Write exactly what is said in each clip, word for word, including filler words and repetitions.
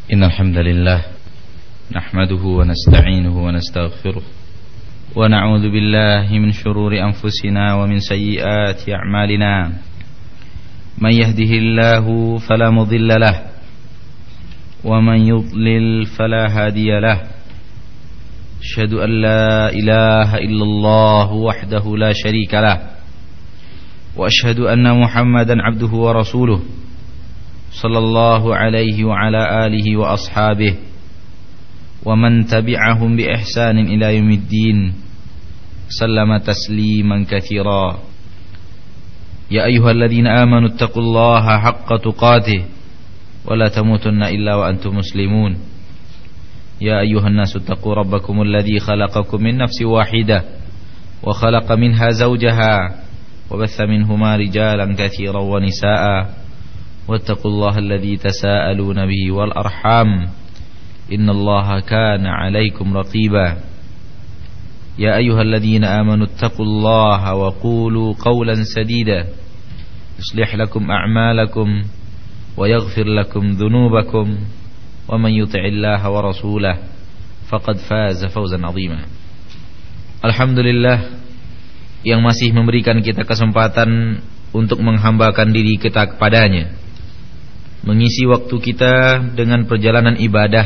إن الحمد لله نحمده ونستعينه ونستغفره ونعوذ بالله من شرور أنفسنا ومن سيئات أعمالنا من يهده الله فلا مضل له ومن يضلل فلا هادي له أشهد أن لا إله إلا الله وحده لا شريك له وأشهد أن محمدا عبده ورسوله صلى الله عليه وعلى آله وأصحابه ومن تبعهم بإحسان إلى يوم الدين سلم تسليما كثيرا يا أيها الذين آمنوا اتقوا الله حق تقاته ولا تموتن إلا وأنتم مسلمون يا أيها الناس اتقوا ربكم الذي خلقكم من نفس واحدة وخلق منها زوجها وبث منهما رجالا كثيرا ونساء واتقوا الله الذي تساءلون به والأرحام إن الله كان عليكم رقيبا يا أيها الذين آمنوا اتقوا الله وقولوا قولا سديدا يصلح لكم أعمالكم ويغفر لكم ذنوبكم ومن يطع الله ورسوله فقد فاز فوزا عظيما. Alhamdulillah yang masih memberikan kita kesempatan untuk menghambakan diri kita kepadanya, mengisi waktu kita dengan perjalanan ibadah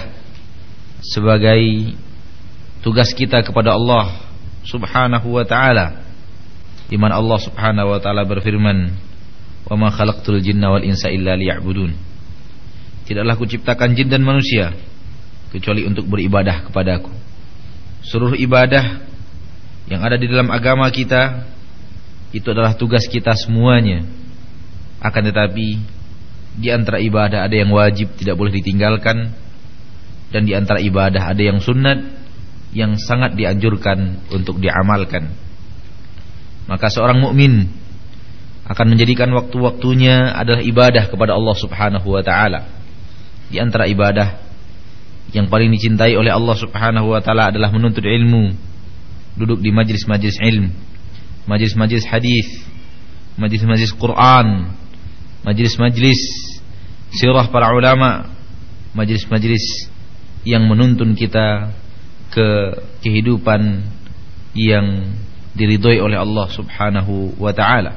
sebagai tugas kita kepada Allah Subhanahu wa ta'ala, di mana Allah Subhanahu wa ta'ala berfirman, "Wa ma khalaqtul jinna wal insa illa liya'budun." Tidaklah kuciptakan jin dan manusia kecuali untuk beribadah kepadaku. Seluruh ibadah yang ada di dalam agama kita itu adalah tugas kita semuanya. Akan tetapi di antara ibadah ada yang wajib tidak boleh ditinggalkan, dan di antara ibadah ada yang sunnat yang sangat dianjurkan untuk diamalkan. Maka seorang mukmin akan menjadikan waktu-waktunya adalah ibadah kepada Allah Subhanahu wa ta'ala. Di antara ibadah yang paling dicintai oleh Allah Subhanahu wa ta'ala adalah menuntut ilmu, duduk di majlis-majlis ilmu, majlis-majlis hadis, majlis-majlis Quran, majlis-majlis sirah para ulama, majlis-majlis yang menuntun kita ke kehidupan yang diridhoi oleh Allah Subhanahu wa ta'ala.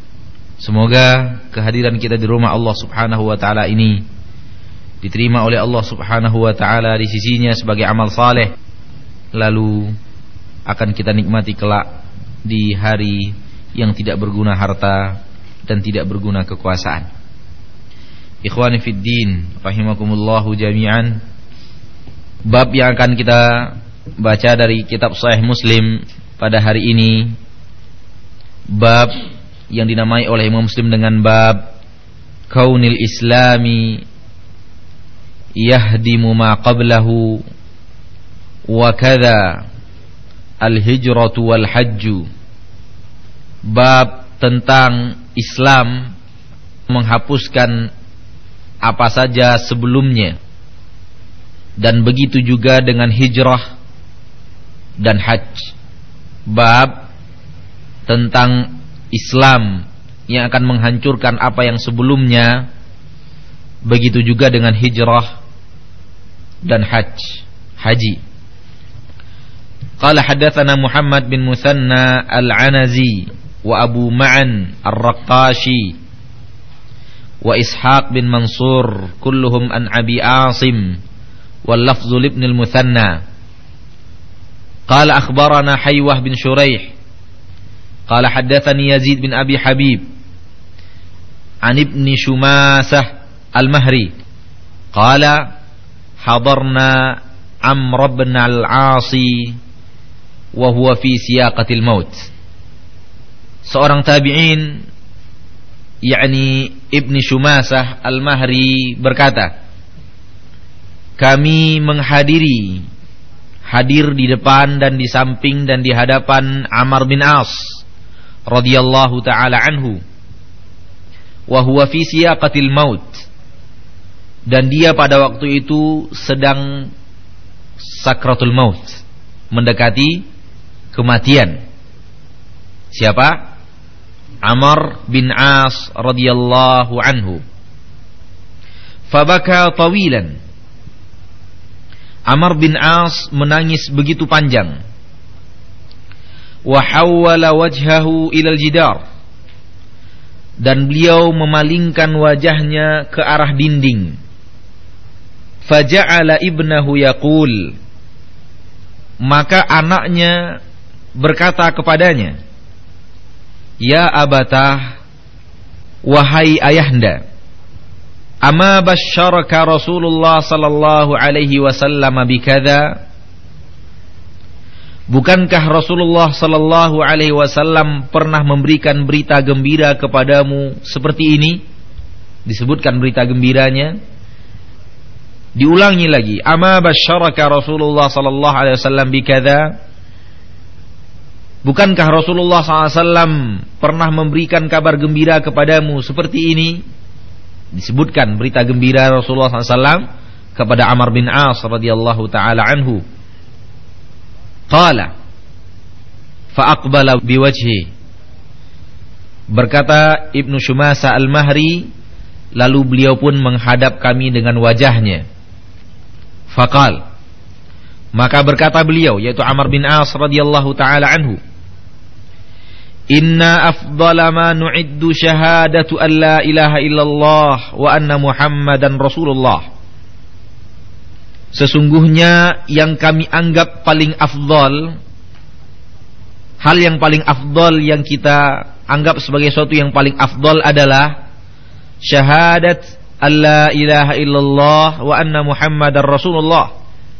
Semoga kehadiran kita di rumah Allah Subhanahu wa ta'ala ini diterima oleh Allah Subhanahu wa ta'ala di sisinya sebagai amal saleh, lalu akan kita nikmati kelak di hari yang tidak berguna harta dan tidak berguna kekuasaan. Ikhwani fid din, rahimakumullahu jami'an. Bab yang akan kita baca dari kitab Sahih Muslim pada hari ini, bab yang dinamai oleh Imam Muslim dengan bab Kaunil Islami yahdimu ma qablahu wa kadza al-hijratu wal hajju. Bab tentang Islam menghapuskan apa saja sebelumnya, dan begitu juga dengan hijrah dan hajj. Bab tentang Islam yang akan menghancurkan apa yang sebelumnya, begitu juga dengan hijrah dan hajj, haji. Qala hadatsana Muhammad bin Musanna al-Anazi wa Abu Ma'an ar-Raqashi wa Ishaq bin Mansur kulluhum an Abi Asim wal lafzu li ibn al-Muthanna. Qala akhbarana Haywah bin Shuraih qala hadatsani Yazid bin Abi Habib an ibni Shumasah al-Mahri qala hadarna Amr bin al-Asi wa huwa fi siyaqatil maut. Seorang tabi'in, yakni Ibni Shumasah al-Mahri berkata, kami menghadiri, hadir di depan dan di samping dan di hadapan Amr bin As radhiyallahu ta'ala anhu, wa huwa fi siyaqatil maut, dan dia pada waktu itu sedang sakratul maut, mendekati kematian. Siapa? Amr bin As radhiyallahu anhu. Fabaka tawilan, Amr bin As menangis begitu panjang. Wa hawwala wajhahu ilal jidar, dan beliau memalingkan wajahnya ke arah dinding. Faja'ala ibnahu yaqul, maka anaknya berkata kepadanya, ya abatah, wahai ayahanda, ama basyaraka Rasulullah sallallahu alaihi wasallam bikadza, bukankah Rasulullah sallallahu alaihi wasallam pernah memberikan berita gembira kepadamu seperti ini? Disebutkan berita gembiranya. Diulangi lagi, ama basyaraka Rasulullah sallallahu alaihi wasallam bikadza, bukankah Rasulullah sallallahu alaihi wasallam pernah memberikan kabar gembira kepadamu seperti ini? Disebutkan berita gembira Rasulullah sallallahu alaihi wasallam kepada Amr bin As radhiyallahu taala anhu. Qala fa aqbala biwajhi, berkata Ibnu Shumasa al-Mahri, lalu beliau pun menghadap kami dengan wajahnya. Faqal, maka berkata beliau, yaitu Amr bin As radhiyallahu taala anhu, inna afdala ma nu'iddu syahadatu an la ilaha illallah wa anna Muhammadan Rasulullah. Sesungguhnya yang kami anggap paling afdal, hal yang paling afdal yang kita anggap sebagai sesuatu yang paling afdal adalah syahadat alla ilaha illallah wa anna Muhammadar Rasulullah.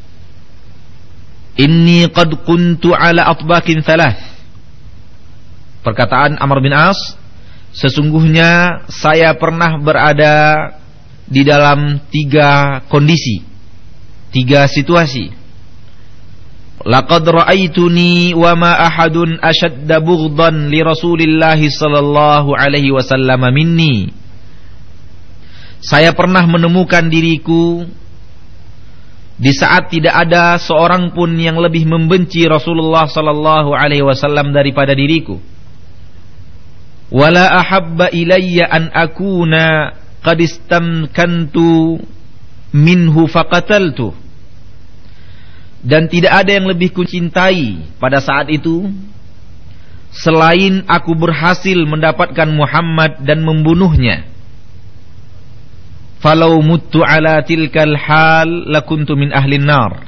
Inni qad kuntu ala atbakin thalath. Perkataan Amr bin As, sesungguhnya saya pernah berada di dalam tiga kondisi, tiga situasi. Laqad ra'aituni wa ma ahadun ashadda bughdan li Rasulillah sallallahu alaihi wasallam minni. Saya pernah menemukan diriku di saat tidak ada seorang pun yang lebih membenci Rasulullah sallallahu alaihi wasallam daripada diriku. Wala ahabba ilayya an akuna qad istamkantu minhu faqataltu, dan tidak ada yang lebih kucintai pada saat itu selain aku berhasil mendapatkan Muhammad dan membunuhnya. Falau muttu ala tilkal hal lakuntu min ahlin nar.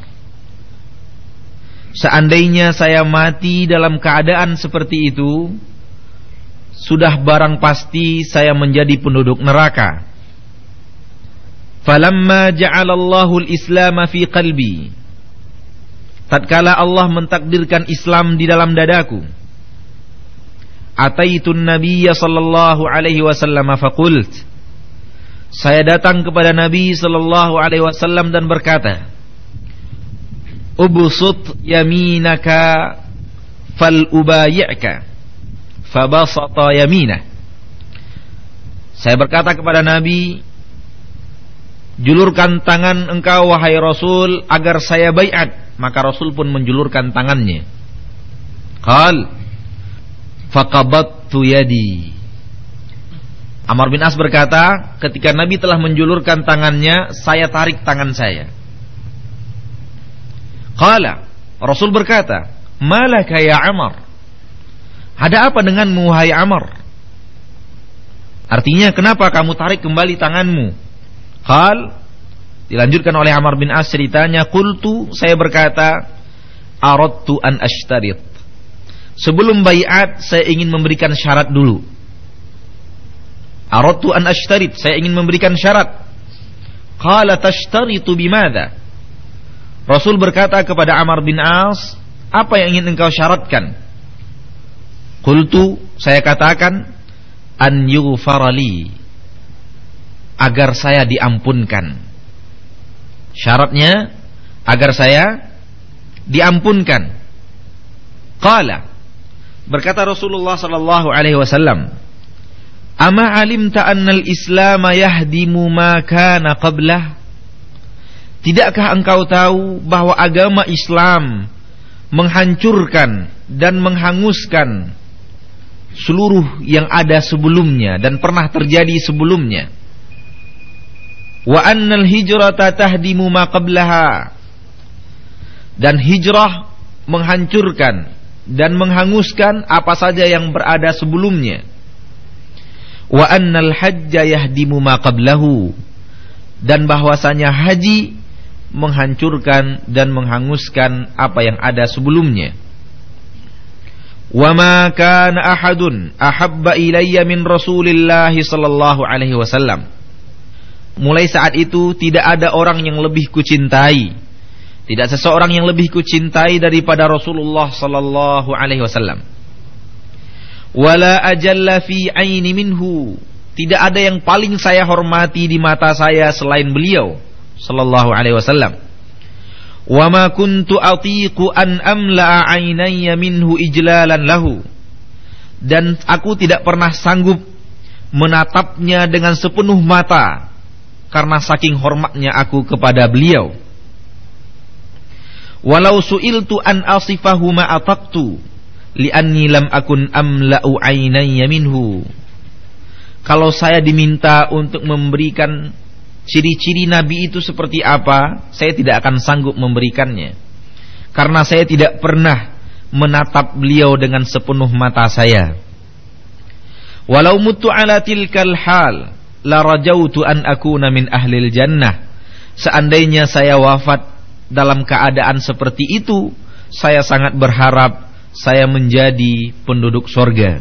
Seandainya saya mati dalam keadaan seperti itu, sudah barang pasti saya menjadi penduduk neraka. Falamma ja'alallahu al-islam fi qalbi, tatkala Allah mentakdirkan Islam di dalam dadaku, ataitun nabiyya sallallahu alaihi wasallam faqult, saya datang kepada Nabi sallallahu alaihi wasallam dan berkata, ubsut yaminaka fal ubayyaka, fabasata yaminah. Saya berkata kepada Nabi, julurkan tangan engkau wahai Rasul agar saya baiat. Maka Rasul pun menjulurkan tangannya. Qal faqabattu yadi. Amr bin As berkata, ketika Nabi telah menjulurkan tangannya, saya tarik tangan saya. Qala, Rasul berkata, malaka ya Amr, ada apa denganmu wahai Amr? Artinya, kenapa kamu tarik kembali tanganmu? Qal, dilanjutkan oleh Amr bin As ceritanya, qultu, saya berkata, aradtu an ashtarit, sebelum baiat saya ingin memberikan syarat dulu. Aradtu an ashtarit, saya ingin memberikan syarat. Qala tashtaritu bimadha? Rasul berkata kepada Amr bin As, apa yang ingin engkau syaratkan? Qultu, saya katakan, an yughfarali, agar saya diampunkan. Syaratnya agar saya diampunkan. Qala, berkata Rasulullah sallallahu alaihi wasallam, ama alimta annal Islam yahdimu ma kana qablah? Tidakkah engkau tahu bahwa agama Islam menghancurkan dan menghanguskan seluruh yang ada sebelumnya dan pernah terjadi sebelumnya? Wa annal hijrata tahdimu ma qablaha, Dan hijrah menghancurkan dan menghanguskan apa saja yang berada sebelumnya. Wa annal hajja yahdimu ma qablahu, dan bahwasanya haji menghancurkan dan menghanguskan apa yang ada sebelumnya. Wa ma kana ahadun ahabba ilayya min Rasulillah sallallahu alaihi wasallam. Mulai saat itu tidak ada orang yang lebih kucintai, tidak seseorang yang lebih kucintai daripada Rasulullah sallallahu alaihi wasallam. Wala ajalla fi aini minhu, tidak ada yang paling saya hormati di mata saya selain beliau sallallahu alaihi wasallam. Wa ma kuntu atiqu an amla'a ainayya minhu ijlalan lahu, dan aku tidak pernah sanggup menatapnya dengan sepenuh mata karena saking hormatnya aku kepada beliau. Walau su'iltu an asifahu ma ataqtu li'anni lam akun amla'u ainayya minhu. Kalau saya diminta untuk memberikan ciri-ciri Nabi itu seperti apa, saya tidak akan sanggup memberikannya, karena saya tidak pernah menatap beliau dengan sepenuh mata saya. Walau mutu ala tilkal hal la rajautu an akuna min ahlil jannah. Seandainya saya wafat dalam keadaan seperti itu, saya sangat berharap saya menjadi penduduk surga.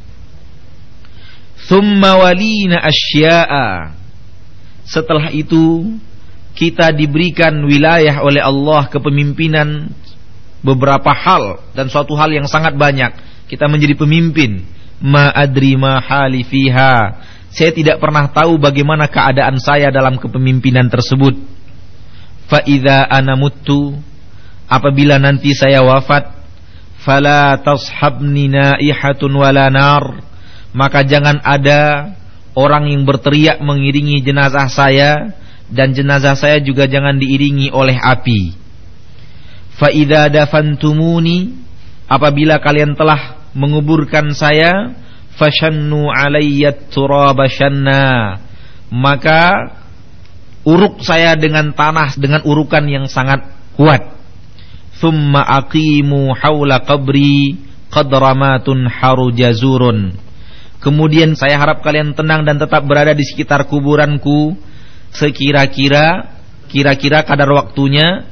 Thumma walina asya'a, setelah itu kita diberikan wilayah oleh Allah, kepemimpinan beberapa hal dan suatu hal yang sangat banyak. Kita menjadi pemimpin. Ma adri ma hali fiha, saya tidak pernah tahu bagaimana keadaan saya dalam kepemimpinan tersebut. Fa idza ana muttu, apabila nanti saya wafat, fala tashabni naihatun wala nar, maka jangan ada orang yang berteriak mengiringi jenazah saya, dan jenazah saya juga jangan diiringi oleh api. Fa idza dafantumuni, apabila kalian telah menguburkan saya, fashannu alayyat turaba shanna, maka uruk saya dengan tanah dengan urukan yang sangat kuat. Thumma aqimu haula qabri qadramatun harujazurun, kemudian saya harap kalian tenang dan tetap berada di sekitar kuburanku sekira-kira kira-kira kadar waktunya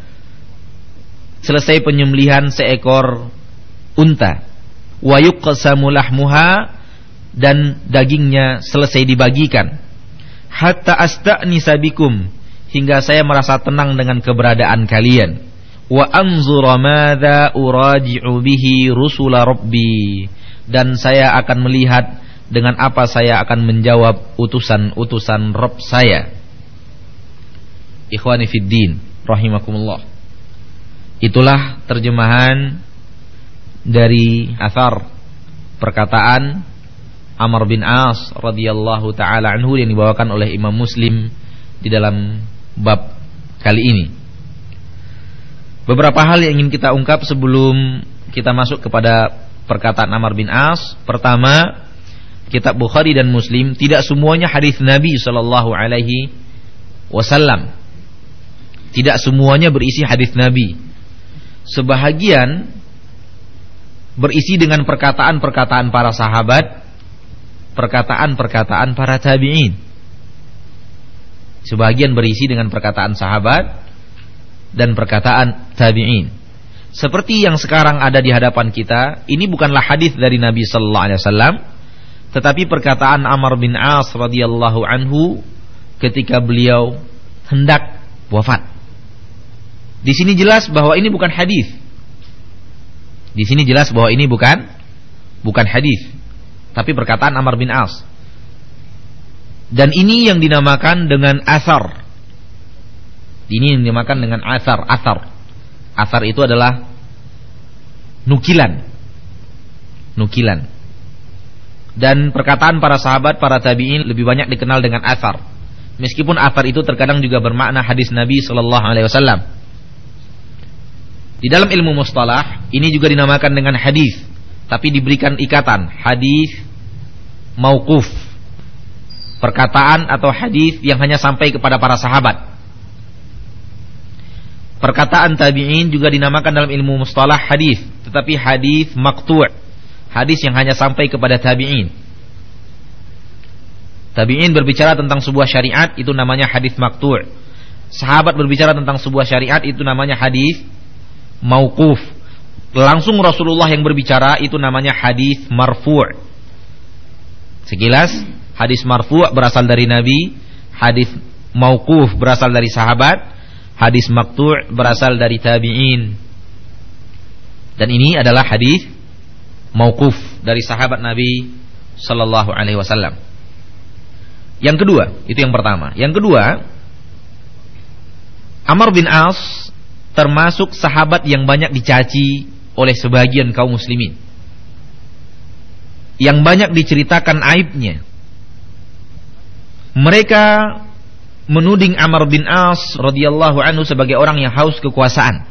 selesai penyembelihan seekor unta. Wa yuqsamu lahmuha, dan dagingnya selesai dibagikan. Hatta asta'nisa bikum, hingga saya merasa tenang dengan keberadaan kalian. Wa anzura madza uraji'u bihi rusula rabbi, dan saya akan melihat dengan apa saya akan menjawab utusan-utusan Rabb saya. Ikhwani fid din rahimakumullah. Itulah terjemahan dari athar perkataan Amr bin As radhiyallahu taala anhu yang dibawakan oleh Imam Muslim di dalam bab kali ini. Beberapa hal yang ingin kita ungkap sebelum kita masuk kepada perkataan Amr bin As. Pertama, kitab Bukhari dan Muslim tidak semuanya hadis Nabi sallallahu alaihi wasallam. Tidak semuanya berisi hadis Nabi. Sebahagian berisi dengan perkataan-perkataan para sahabat, perkataan-perkataan para tabi'in. Sebahagian berisi dengan perkataan sahabat dan perkataan tabi'in. Seperti yang sekarang ada di hadapan kita, ini bukanlah hadis dari Nabi sallallahu alaihi wasallam, tetapi perkataan Amr bin As radhiyallahu anhu ketika beliau hendak wafat. Di sini jelas bahwa ini bukan hadis. Di sini jelas bahwa ini bukan bukan hadis, tapi perkataan Amr bin As. Dan ini yang dinamakan dengan athar. Ini yang dinamakan dengan athar, athar. Athar itu adalah nukilan. Nukilan. Dan perkataan para sahabat, para tabi'in lebih banyak dikenal dengan athar. Meskipun athar itu terkadang juga bermakna hadis Nabi sallallahu alaihi wasallam. Di dalam ilmu mustalah ini juga dinamakan dengan hadis, tapi diberikan ikatan hadis mauquf, perkataan atau hadis yang hanya sampai kepada para sahabat. Perkataan tabi'in juga dinamakan dalam ilmu mustalah hadis, tetapi hadis maqtu', hadis yang hanya sampai kepada tabi'in. Tabi'in berbicara tentang sebuah syariat, itu namanya hadis maqtu'. Sahabat berbicara tentang sebuah syariat, itu namanya hadis mauquf. Langsung Rasulullah yang berbicara, itu namanya hadis marfu'. Sekilas, hadis marfu' berasal dari Nabi, hadis mauquf berasal dari sahabat, hadis maqtu' berasal dari tabi'in. Dan ini adalah hadis mauquf dari sahabat Nabi sallallahu alaihi wasallam. Yang kedua, itu yang pertama. Yang kedua, Amr bin As termasuk sahabat yang banyak dicaci oleh sebagian kaum muslimin, yang banyak diceritakan aibnya. Mereka menuding Amr bin As radhiyallahu anhu sebagai orang yang haus kekuasaan,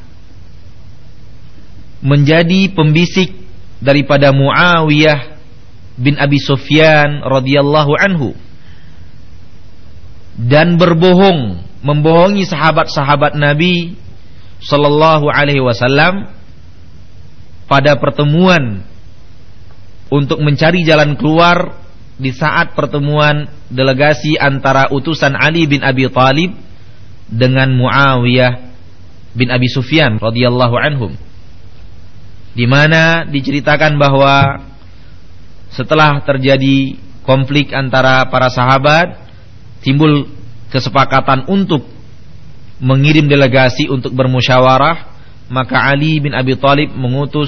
menjadi pembisik daripada Muawiyah bin Abi Sufyan radhiyallahu anhu, dan berbohong, membohongi sahabat-sahabat Nabi sallallahu alaihi wasallam pada pertemuan untuk mencari jalan keluar di saat pertemuan delegasi antara utusan Ali bin Abi Thalib dengan Muawiyah bin Abi Sufyan radhiyallahu anhum, di mana diceritakan bahwa setelah terjadi konflik antara para sahabat, timbul kesepakatan untuk mengirim delegasi untuk bermusyawarah. Maka Ali bin Abi Thalib mengutus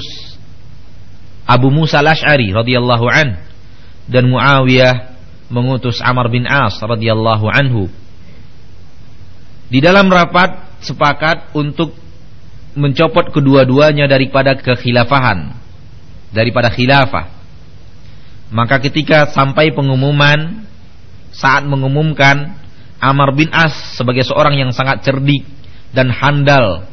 Abu Musa al-Asy'ari radhiyallahu an, dan Muawiyah mengutus Amr bin As radhiyallahu anhu. Di dalam rapat sepakat untuk mencopot kedua-duanya daripada kekhilafahan, daripada khilafah. Maka ketika sampai pengumuman, saat mengumumkan, Amr bin As sebagai seorang yang sangat cerdik dan handal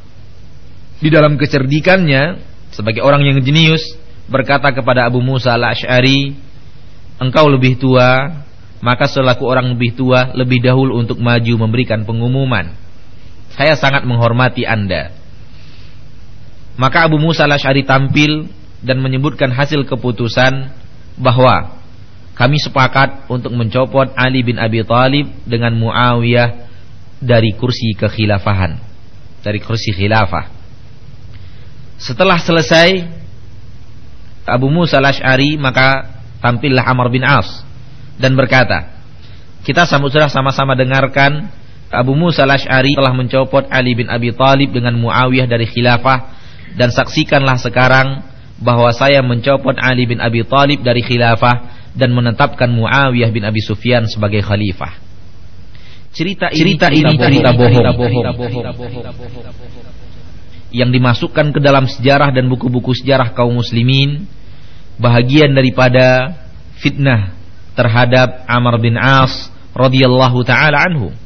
di dalam kecerdikannya, sebagai orang yang jenius, berkata kepada Abu Musa al-Asy'ari, engkau lebih tua, maka selaku orang lebih tua, lebih dahulu untuk maju memberikan pengumuman. Saya sangat menghormati Anda. Maka Abu Musa al-Asy'ari tampil dan menyebutkan hasil keputusan bahwa kami sepakat untuk mencopot Ali bin Abi Thalib dengan Muawiyah dari kursi kekhilafahan, dari kursi khilafah. Setelah selesai Abu Musa al-Asy'ari, maka tampillah Amr bin As dan berkata, kita sudah sama-sama dengarkan Abu Musa al-Asy'ari telah mencopot Ali bin Abi Thalib dengan Muawiyah dari khilafah, dan saksikanlah sekarang bahwa saya mencopot Ali bin Abi Thalib dari khilafah dan menetapkan Muawiyah bin Abi Sufyan sebagai khalifah. Cerita ini cerita, cerita, cerita bohong, bohong, bohong, yang dimasukkan ke dalam sejarah dan buku-buku sejarah kaum muslimin, bahagian daripada fitnah terhadap Amr bin As radhiyallahu taala anhu.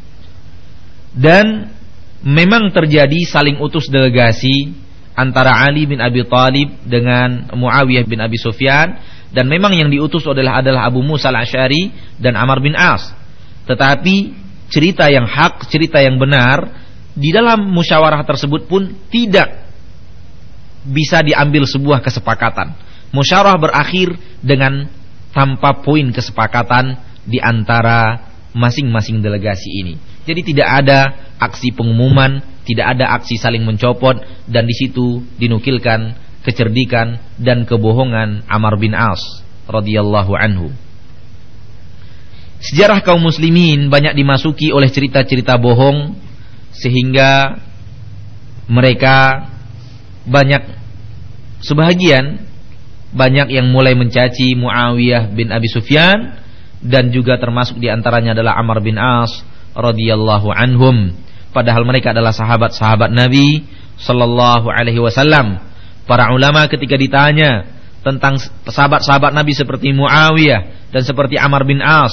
Dan memang terjadi saling utus delegasi antara Ali bin Abi Thalib dengan Muawiyah bin Abi Sufyan, dan memang yang diutus adalah adalah Abu Musa al-Asy'ari dan Amr bin As. Tetapi cerita yang hak, cerita yang benar, di dalam musyawarah tersebut pun tidak bisa diambil sebuah kesepakatan. Musyawarah berakhir dengan tanpa poin kesepakatan di antara masing-masing delegasi ini. Jadi tidak ada aksi pengumuman, tidak ada aksi saling mencopot, dan di situ dinukilkan kecerdikan dan kebohongan Amr bin As radhiyallahu anhu. Sejarah kaum muslimin banyak dimasuki oleh cerita-cerita bohong, sehingga mereka banyak, sebahagian banyak yang mulai mencaci Muawiyah bin Abi Sufyan, dan juga termasuk diantaranya adalah Amr bin As radhiyallahu anhum, padahal mereka adalah sahabat-sahabat Nabi sallallahu alaihi wasallam. Para ulama ketika ditanya tentang sahabat-sahabat Nabi seperti Muawiyah dan seperti Amr bin As,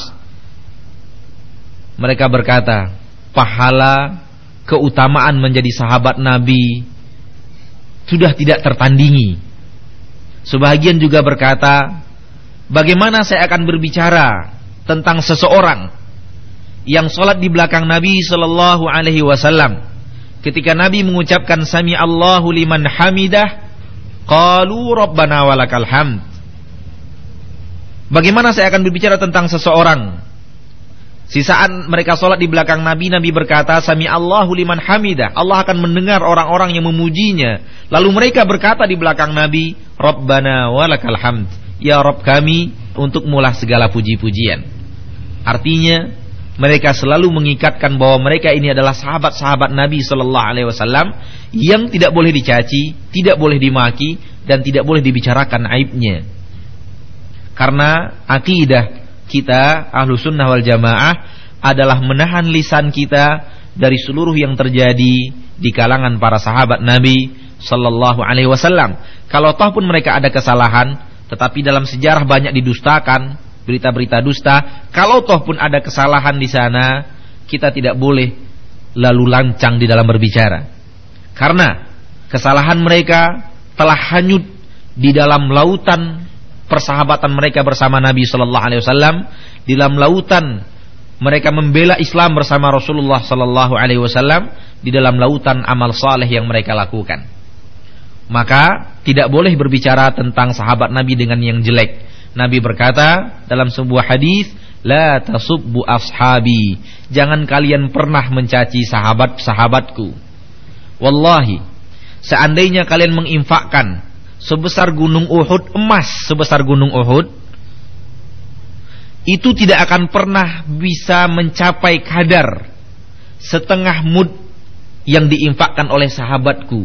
mereka berkata, pahala keutamaan menjadi sahabat Nabi sudah tidak tertandingi. Sebahagian juga berkata, bagaimana saya akan berbicara tentang seseorang yang sholat di belakang Nabi sallallahu alaihi wasallam, ketika Nabi mengucapkan sami Allahu liman hamidah, qalu rabbana walakal hamd. Bagaimana saya akan berbicara tentang seseorang sisaan mereka sholat di belakang Nabi, Nabi berkata sami Allahu liman hamidah, Allah akan mendengar orang-orang yang memujinya. Lalu mereka berkata di belakang Nabi, rabbana walakal hamd, ya Rabb kami, untukmulah segala puji-pujian. Artinya mereka selalu mengikatkan bahwa mereka ini adalah sahabat-sahabat Nabi sallallahu alaihi wasallam yang tidak boleh dicaci, tidak boleh dimaki, dan tidak boleh dibicarakan aibnya. Karena akidah kita Ahlus Sunnah wal Jamaah adalah menahan lisan kita dari seluruh yang terjadi di kalangan para sahabat Nabi sallallahu alaihi wasallam. Kalau toh pun mereka ada kesalahan, tetapi dalam sejarah banyak didustakan, berita-berita dusta. Kalau toh pun ada kesalahan di sana, kita tidak boleh lalu lancang di dalam berbicara. Karena kesalahan mereka telah hanyut di dalam lautan persahabatan mereka bersama Nabi sallallahu alaihi wasallam, di dalam lautan mereka membela Islam bersama Rasulullah sallallahu alaihi wasallam, di dalam lautan amal saleh yang mereka lakukan. Maka tidak boleh berbicara tentang sahabat Nabi dengan yang jelek. Nabi berkata dalam sebuah hadis, la tasubbu ashabi, jangan kalian pernah mencaci sahabat-sahabatku. Wallahi, seandainya kalian menginfakkan sebesar gunung Uhud, emas sebesar gunung Uhud, itu tidak akan pernah bisa mencapai kadar setengah mud yang diinfakkan oleh sahabatku.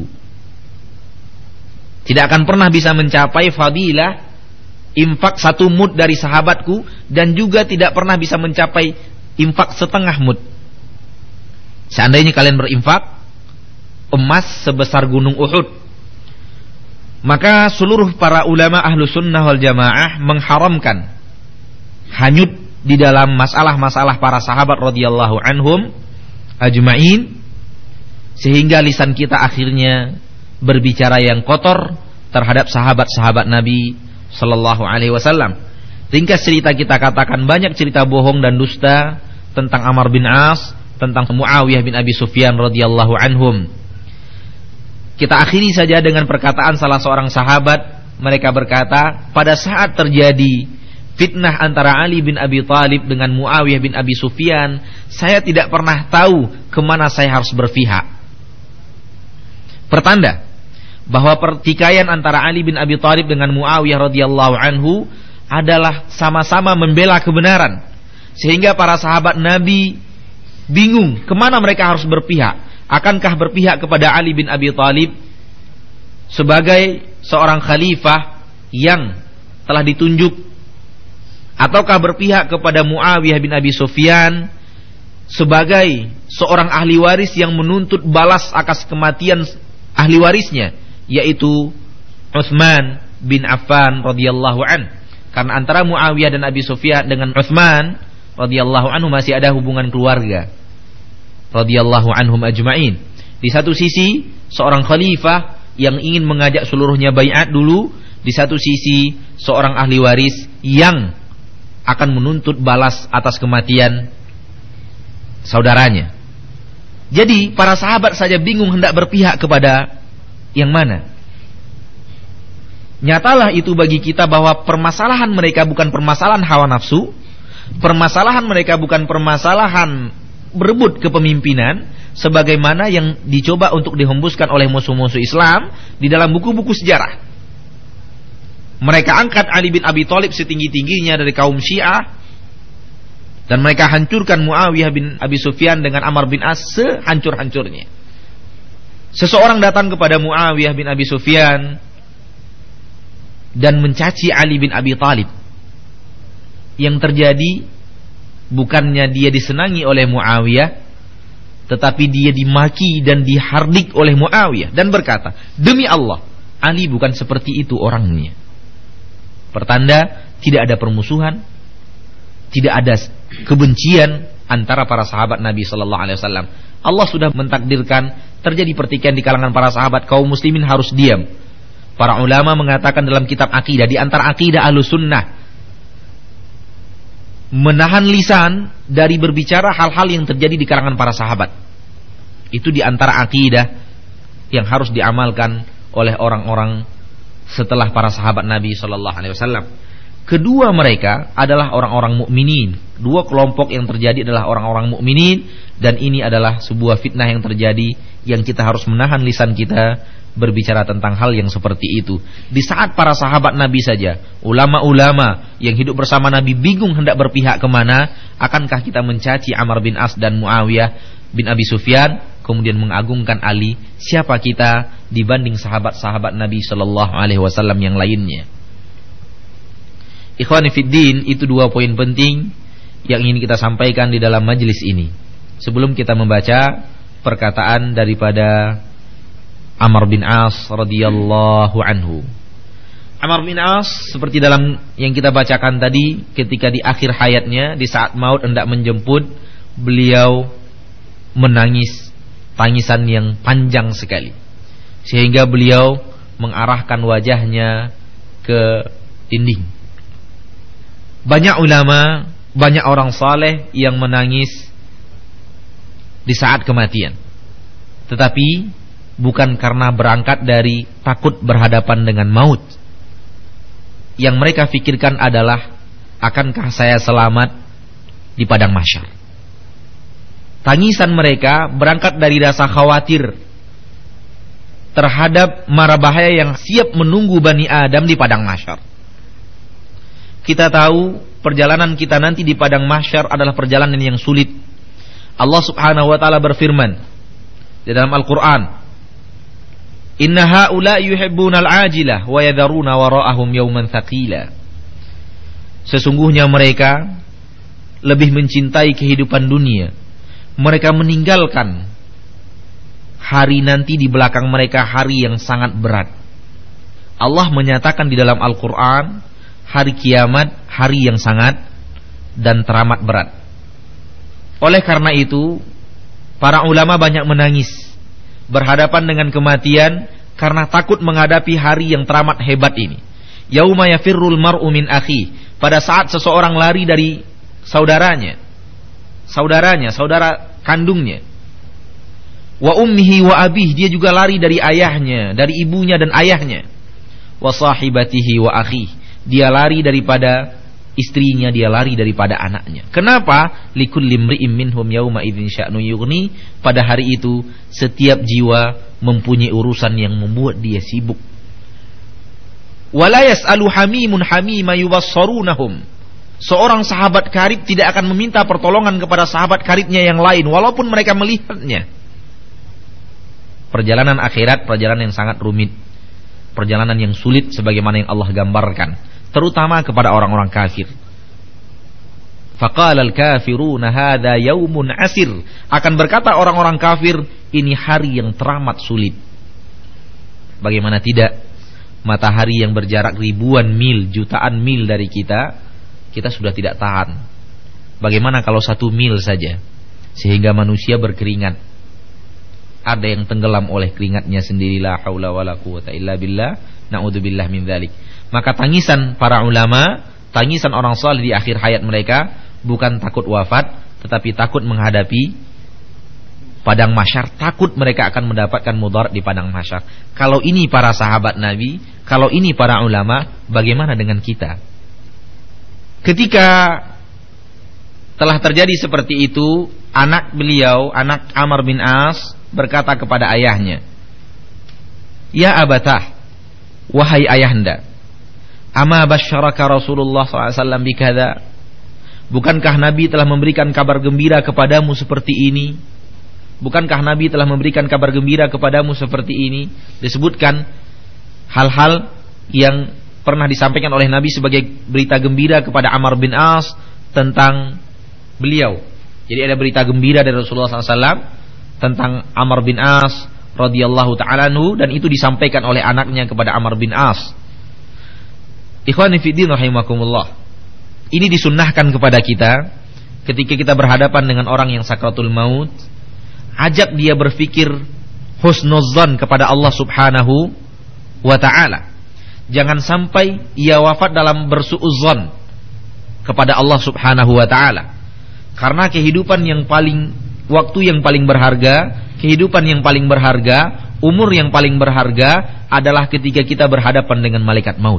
Tidak akan pernah bisa mencapai fadilah infak satu mud dari sahabatku, dan juga tidak pernah bisa mencapai infak setengah mud. Seandainya kalian berinfak emas sebesar gunung Uhud, maka seluruh para ulama Ahlus Sunnah wal Jamaah mengharamkan hanyut di dalam masalah-masalah para sahabat radhiyallahu anhum ajma'in, sehingga lisan kita akhirnya berbicara yang kotor terhadap sahabat-sahabat Nabi sallallahu alaihi wasallam. Ringkas cerita kita katakan, banyak cerita bohong dan dusta tentang Amr bin As, tentang Muawiyah bin Abi Sufyan radhiyallahu anhum. Kita akhiri saja dengan perkataan salah seorang sahabat. Mereka berkata, pada saat terjadi fitnah antara Ali bin Abi Thalib dengan Muawiyah bin Abi Sufyan, saya tidak pernah tahu kemana saya harus berpihak. Pertanda bahwa pertikaian antara Ali bin Abi Thalib dengan Muawiyah radhiyallahu anhu adalah sama-sama membela kebenaran, sehingga para sahabat Nabi bingung kemana mereka harus berpihak. Akankah berpihak kepada Ali bin Abi Thalib sebagai seorang khalifah yang telah ditunjuk, ataukah berpihak kepada Muawiyah bin Abi Sufyan sebagai seorang ahli waris yang menuntut balas atas kematian ahli warisnya, yaitu Utsman bin Affan radhiyallahu an. Karena antara Muawiyah dan Abi Sufyan dengan Utsman radhiyallahu anhu masih ada hubungan keluarga radhiyallahu anhum ajma'in. Di satu sisi seorang khalifah yang ingin mengajak seluruhnya baiat dulu, di satu sisi seorang ahli waris yang akan menuntut balas atas kematian saudaranya. Jadi para sahabat saja bingung hendak berpihak kepada yang mana. Nyatalah itu bagi kita bahwa permasalahan mereka bukan permasalahan hawa nafsu, permasalahan mereka bukan permasalahan berebut kepemimpinan sebagaimana yang dicoba untuk dihembuskan oleh musuh-musuh Islam di dalam buku-buku sejarah. Mereka angkat Ali bin Abi Thalib setinggi-tingginya dari kaum Syiah, dan mereka hancurkan Muawiyah bin Abi Sufyan dengan Amr bin As sehancur-hancurnya. Seseorang datang kepada Muawiyah bin Abi Sufyan dan mencaci Ali bin Abi Thalib. Yang terjadi, bukannya dia disenangi oleh Muawiyah, tetapi dia dimaki dan dihardik oleh Muawiyah, dan berkata, demi Allah, Ali bukan seperti itu orangnya. Pertanda tidak ada permusuhan, tidak ada kebencian antara para sahabat Nabi sallallahu alaihi wasallam. Allah sudah mentakdirkan terjadi pertikaian di kalangan para sahabat, kaum muslimin harus diam. Para ulama mengatakan dalam kitab akidah, di antara akidah Ahlus Sunnah, menahan lisan dari berbicara hal-hal yang terjadi di kalangan para sahabat. Itu di antara akidah yang harus diamalkan oleh orang-orang setelah para sahabat Nabi sallallahu alaihi wasallam. Kedua mereka adalah orang-orang mukminin. Dua kelompok yang terjadi adalah orang-orang mukminin, dan ini adalah sebuah fitnah yang terjadi yang kita harus menahan lisan kita berbicara tentang hal yang seperti itu. Di saat para sahabat Nabi saja, ulama-ulama yang hidup bersama Nabi bingung hendak berpihak kemana, akankah kita mencaci Amr bin As dan Muawiyah bin Abi Sufyan, kemudian mengagungkan Ali? Siapa kita dibanding sahabat-sahabat Nabi sallallahu alaihi wasallam yang lainnya? Ikhwani fiddin, itu dua poin penting yang ingin kita sampaikan di dalam majelis ini. Sebelum kita membaca perkataan daripada Amr bin As radhiyallahu anhu. Amr bin As seperti dalam yang kita bacakan tadi, ketika di akhir hayatnya, di saat maut hendak menjemput, beliau menangis tangisan yang panjang sekali, sehingga beliau mengarahkan wajahnya ke dinding. Banyak ulama, banyak orang saleh yang menangis di saat kematian, tetapi bukan karena berangkat dari takut berhadapan dengan maut. Yang mereka fikirkan adalah, akankah saya selamat di padang mahsyar? Tangisan mereka berangkat dari rasa khawatir terhadap mara bahaya yang siap menunggu Bani Adam di padang mahsyar. Kita tahu perjalanan kita nanti di padang mahsyar adalah perjalanan yang sulit. Allah Subhanahu wa taala berfirman di dalam Al-Qur'an, Inna haula yuhibbunal ajilah wa yadharuna wara'ahum yawman thaqila. Sesungguhnya mereka lebih mencintai kehidupan dunia. Mereka meninggalkan hari nanti di belakang mereka, hari yang sangat berat. Allah menyatakan di dalam Al-Quran, hari kiamat, hari yang sangat dan teramat berat. Oleh karena itu, para ulama banyak menangis berhadapan dengan kematian karena takut menghadapi hari yang teramat hebat ini. Yauma yafirrul mar'u min akhi, pada saat seseorang lari dari saudaranya, saudaranya, saudara kandungnya. Wa ummihi wa abih, dia juga lari dari ayahnya, dari ibunya dan ayahnya. Wa sahibatihi wa akhi, dia lari daripada istrinya, dia lari daripada anaknya. Kenapa? Likulli imri'in minhum yauma idzin sya'nu yughni, pada hari itu setiap jiwa mempunyai urusan yang membuat dia sibuk. Wala yas'alu hamimun hamima yubassarunahum, seorang sahabat karib tidak akan meminta pertolongan kepada sahabat karibnya yang lain walaupun mereka melihatnya. Perjalanan akhirat, perjalanan yang sangat rumit, perjalanan yang sulit sebagaimana yang Allah gambarkan, terutama kepada orang-orang kafir. Faqala al-kafiruna hadza yaumun asir, akan berkata orang-orang kafir, ini hari yang teramat sulit. Bagaimana tidak, matahari yang berjarak ribuan mil, jutaan mil dari kita, kita sudah tidak tahan. Bagaimana kalau satu mil saja, sehingga manusia berkeringat, ada yang tenggelam oleh keringatnya sendiri. La haula wala quwata illa billah, na'udzubillah min dzalik. Maka tangisan para ulama, tangisan orang saleh di akhir hayat mereka bukan takut wafat, tetapi takut menghadapi padang mahsyar, takut mereka akan mendapatkan mudarat di padang mahsyar. Kalau ini para sahabat Nabi, kalau ini para ulama, bagaimana dengan kita? Ketika telah terjadi seperti itu, anak beliau, anak Amr bin As berkata kepada ayahnya, Ya abatah, wahai ayahanda, ama basyaraka Rasulullah sallallahu alaihi wasallam bikadza, bukankah Nabi telah memberikan kabar gembira kepadamu seperti ini? Bukankah Nabi telah memberikan kabar gembira kepadamu seperti ini? Disebutkan hal-hal yang pernah disampaikan oleh Nabi sebagai berita gembira kepada Amr bin As tentang beliau. Jadi ada berita gembira dari Rasulullah sallallahu alaihi wasallam tentang Amr bin As radhiyallahu ta'ala anhu, dan itu disampaikan oleh anaknya kepada Amr bin As. Ikhwani fiddin rahimakumullah, ini disunnahkan kepada kita ketika kita berhadapan dengan orang yang sakratul maut, ajak dia berfikir husnudzan kepada Allah Subhanahu wa ta'ala. Jangan sampai ia wafat dalam bersuudzon kepada Allah Subhanahu wa ta'ala. Karena kehidupan yang paling, waktu yang paling berharga, kehidupan yang paling berharga, umur yang paling berharga adalah ketika kita berhadapan dengan malaikat maut.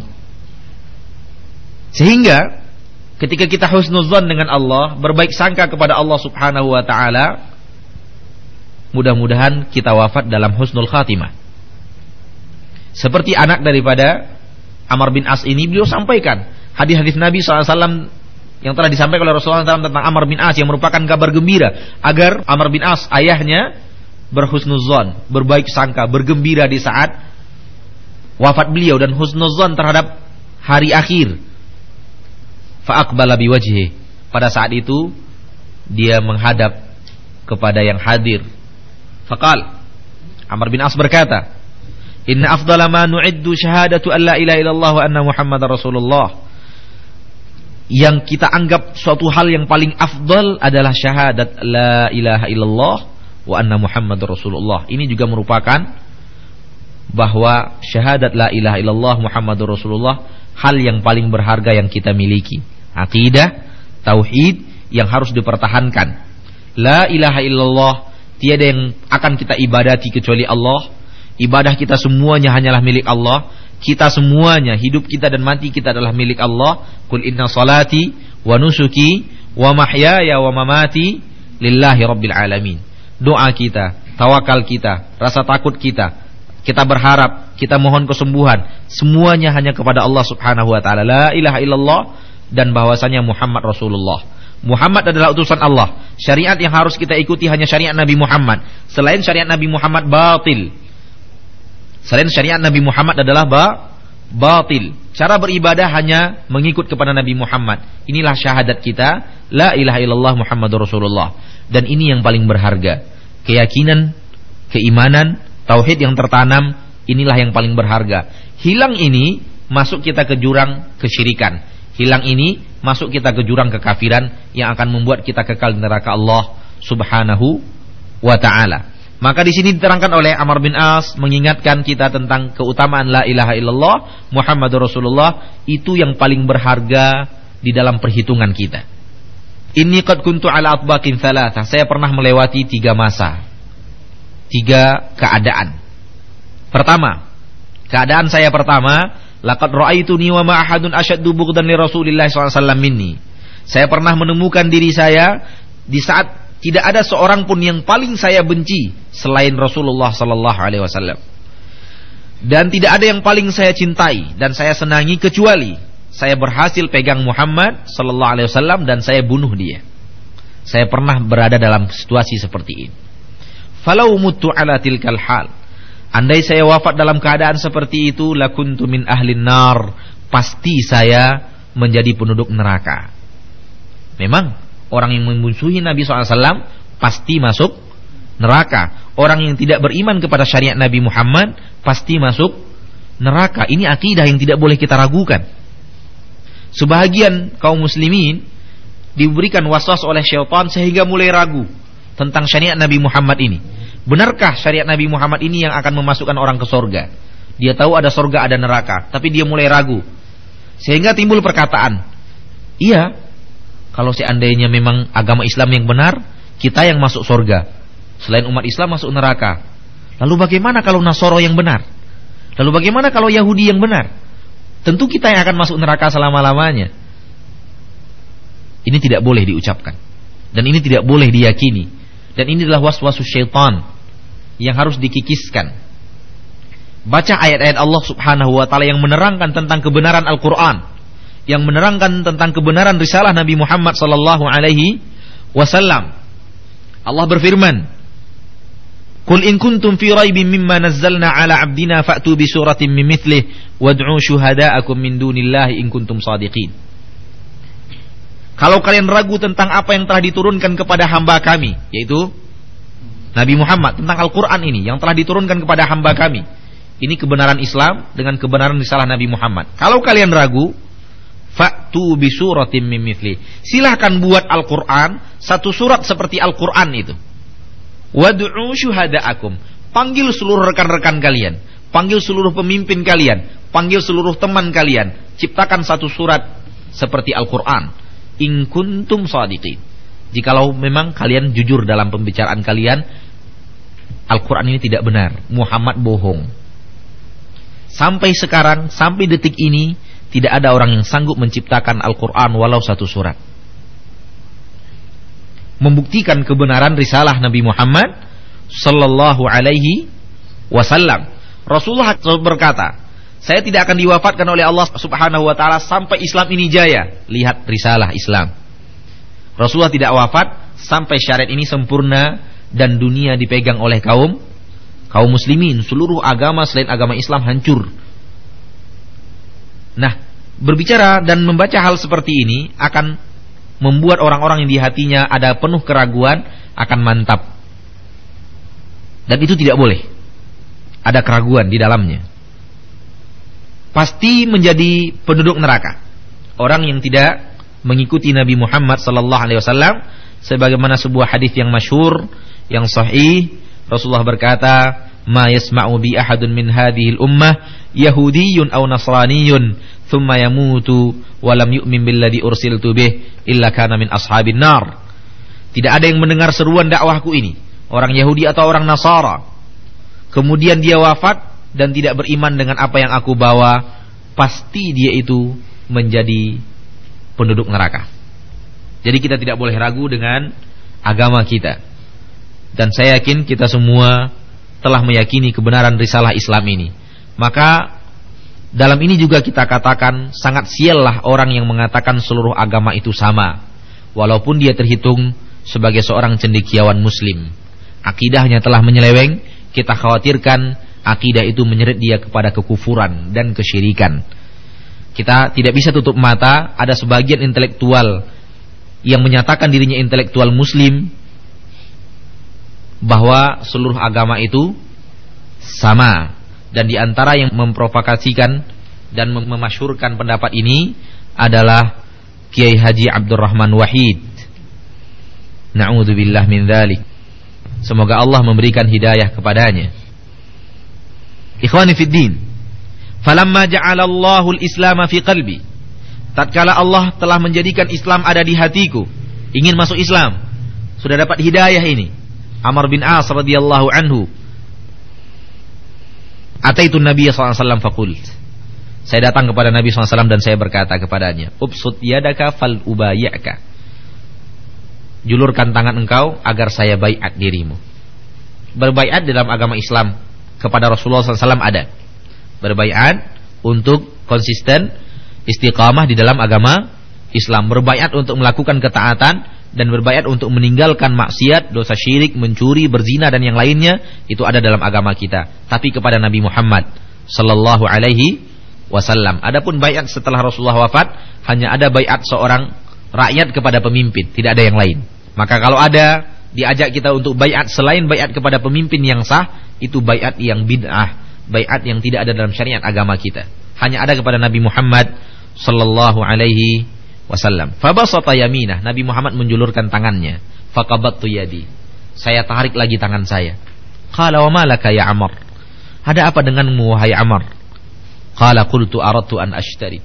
Sehingga ketika kita husnuzan dengan Allah, berbaik sangka kepada Allah Subhanahu wa taala, mudah-mudahan kita wafat dalam husnul khatimah. Seperti anak daripada Amr bin As ini, beliau sampaikan hadis-hadis Nabi shallallahu alaihi wasallam yang telah disampaikan oleh Rasulullah shallallahu alaihi wasallam tentang Amr bin As yang merupakan kabar gembira agar Amr bin As, ayahnya, berhusnuzan, berbaik sangka, bergembira di saat wafat beliau dan husnuzan terhadap hari akhir. Fa'aqbala biwajhi. Pada saat itu dia menghadap kepada yang hadir. Faqal, Amr bin As berkata, inna afdala ma nu'iddu syahadatu an la ilaha illallah wa anna Muhammadar Rasulullah. Yang kita anggap suatu hal yang paling afdal adalah syahadat la ilaha illallah wa anna Muhammadar Rasulullah. Ini juga merupakan bahwa syahadat la ilaha illallah Muhammadur Rasulullah hal yang paling berharga yang kita miliki. Aqidah, tauhid yang harus dipertahankan. La ilaha illallah, tiada yang akan kita ibadati kecuali Allah. Ibadah kita semuanya hanyalah milik Allah. Kita semuanya, hidup kita dan mati kita adalah milik Allah. Qul inna salati wa nusuki wa mahyaya wa mamati lillahi rabbil alamin. Doa kita, tawakal kita, rasa takut kita, kita berharap, kita mohon kesembuhan, semuanya hanya kepada Allah Subhanahu wa taala. La ilaha illallah, dan bahwasanya Muhammad Rasulullah. Muhammad adalah utusan Allah. Syariat yang harus kita ikuti hanya syariat Nabi Muhammad. Selain syariat Nabi Muhammad batil. Selain syariat Nabi Muhammad adalah ba, batil. Cara beribadah hanya mengikut kepada Nabi Muhammad. Inilah syahadat kita, la ilaha illallah Muhammadur Rasulullah. Dan ini yang paling berharga. Keyakinan, keimanan, tauhid yang tertanam, inilah yang paling berharga. Hilang ini, masuk kita ke jurang kesyirikan. Hilang ini, masuk kita ke jurang kekafiran yang akan membuat kita kekal di neraka Allah Subhanahu wa taala. Maka di sini diterangkan oleh Amr bin As mengingatkan kita tentang keutamaan la ilaha illallah Muhammadur Rasulullah, itu yang paling berharga di dalam perhitungan kita. Inni qad kuntu ala atbaqin thalatha. Saya pernah melewati tiga masa, tiga keadaan. Pertama, keadaan saya pertama, laqad ra'aituni wa ma ahadun asyaddu bughdan li Rasulillah sallallahu alaihi wasallam minni. Saya pernah menemukan diri saya di saat tidak ada seorang pun yang paling saya benci selain Rasulullah sallallahu alaihi wasallam. Dan tidak ada yang paling saya cintai dan saya senangi kecuali saya berhasil pegang Muhammad sallallahu alaihi wasallam dan saya bunuh dia. Saya pernah berada dalam situasi seperti ini. Falau mutu ala tilkal hal. Andai saya wafat dalam keadaan seperti itu, lakuntu min ahlin nar. Pasti saya menjadi penduduk neraka. Memang orang yang memusuhi Nabi shallallahu alaihi wasallam pasti masuk neraka. Orang yang tidak beriman kepada syariat Nabi Muhammad pasti masuk neraka. Ini akidah yang tidak boleh kita ragukan. Sebahagian kaum muslimin diberikan waswas oleh syaitan sehingga mulai ragu tentang syariat Nabi Muhammad ini. Benarkah syariat Nabi Muhammad ini yang akan memasukkan orang ke sorga? Dia tahu ada sorga, ada neraka, tapi dia mulai ragu. Sehingga timbul perkataan, iya, kalau seandainya memang agama Islam yang benar, kita yang masuk sorga, selain umat Islam masuk neraka. Lalu bagaimana kalau Nasoro yang benar? Lalu bagaimana kalau Yahudi yang benar? Tentu kita yang akan masuk neraka selama-lamanya. Ini tidak boleh diucapkan, dan ini tidak boleh diyakini. Dan ini adalah waswasus syaitan yang harus dikikiskan. Baca ayat-ayat Allah Subhanahu wa taala yang menerangkan tentang kebenaran Al-Qur'an, yang menerangkan tentang kebenaran risalah Nabi Muhammad sallallahu alaihi wasallam. Allah berfirman, "Qul in kuntum fi raibin mimma nazzalna ala 'abdina fa'tu bi suratin min mithlihi wad'u syuhada'akum min dunillahi in kuntum shadiqin." Kalau kalian ragu tentang apa yang telah diturunkan kepada hamba kami, yaitu Nabi Muhammad, tentang Al-Quran ini yang telah diturunkan kepada hamba kami, ini kebenaran Islam dengan kebenaran risalah Nabi Muhammad. Kalau kalian ragu, fa'tu bi suratin min mithli. Silahkan buat Al-Quran satu surat seperti Al-Quran itu. Wad'u syuhada'akum. Panggil seluruh rekan-rekan kalian, panggil seluruh pemimpin kalian, panggil seluruh teman kalian, ciptakan satu surat seperti Al-Quran. In kuntum shadiqin. Jikalau memang kalian jujur dalam pembicaraan kalian Al-Quran ini tidak benar, Muhammad bohong. Sampai sekarang, sampai detik ini, tidak ada orang yang sanggup menciptakan Al-Quran walau satu surat. Membuktikan kebenaran risalah Nabi Muhammad sallallahu alaihi wasallam. Rasulullah berkata, saya tidak akan diwafatkan oleh Allah subhanahu wa ta'ala sampai Islam ini jaya. Lihat risalah Islam. Rasulullah tidak wafat sampai syariat ini sempurna dan dunia dipegang oleh kaum kaum muslimin. Seluruh agama selain agama Islam hancur. Nah, berbicara dan membaca hal seperti ini akan membuat orang-orang yang di hatinya ada penuh keraguan akan mantap. Dan itu tidak boleh. Ada keraguan di dalamnya. Pasti menjadi penduduk neraka. Orang yang tidak mengikuti Nabi Muhammad sallallahu alaihi wasallam, sebagaimana sebuah hadis yang masyhur, yang sahih, Rasulullah berkata, "Ma yasma'u bi ahadun min hadhil ummah yahudiyyun aw nasraniyyun, thumma yamutu wa lam yu'min billadhi ursiltu bih illa kana min ashabin nar." Tidak ada yang mendengar seruan dakwahku ini, orang Yahudi atau orang Nasara, kemudian dia wafat dan tidak beriman dengan apa yang aku bawa, pasti dia itu menjadi penduduk neraka. Jadi kita tidak boleh ragu dengan agama kita. Dan saya yakin kita semua telah meyakini kebenaran risalah Islam ini. Maka dalam ini juga kita katakan, sangat siallah orang yang mengatakan seluruh agama itu sama, walaupun dia terhitung sebagai seorang cendekiawan muslim. Akidahnya telah menyeleweng. Kita khawatirkan akidah itu menyeret dia kepada kekufuran dan kesyirikan. Kita tidak bisa tutup mata. Ada sebagian intelektual yang menyatakan dirinya intelektual muslim, bahwa seluruh agama itu sama. Dan di antara yang memprovokasikan dan memasyhurkan pendapat ini adalah Kiai Haji Abdurrahman Wahid. Na'udzubillah min dzalik. Semoga Allah memberikan hidayah kepadanya. Ikhwani fid din, falamma ja'alallahu al-islam fi qalbi, tatkala Allah telah menjadikan Islam ada di hatiku, ingin masuk Islam, sudah dapat hidayah ini. Amr bin As radhiyallahu anhu, ataitu Nabi sallallahu alaihi wasallam faqult, saya datang kepada Nabi sallallahu alaihi wasallam dan saya berkata kepadanya, ubsut yadaka fal ubayyaka, julurkan tangan engkau agar saya baiat dirimu. Berbaiat dalam agama Islam kepada Rasulullah sallallahu alaihi wasallam ada. Berbaiat untuk konsisten istiqamah di dalam agama Islam. Berbaiat untuk melakukan ketaatan, dan berbaiat untuk meninggalkan maksiat, dosa syirik, mencuri, berzina dan yang lainnya. Itu ada dalam agama kita. Tapi kepada Nabi Muhammad sallallahu alaihi wasallam. Adapun baiat setelah Rasulullah wafat, hanya ada baiat seorang rakyat kepada pemimpin, tidak ada yang lain. Maka kalau ada diajak kita untuk baiat selain baiat kepada pemimpin yang sah, itu baiat yang bid'ah, baiat yang tidak ada dalam syariat agama kita. Hanya ada kepada Nabi Muhammad sallallahu alaihi wasallam. Fabasata yaminah, Nabi Muhammad menjulurkan tangannya. Faqabattu yadi, saya tarik lagi tangan saya. Qala wa malaka ya Amr, ada apa denganmu wahai Amr? Qala qultu aradtu an ashtarit,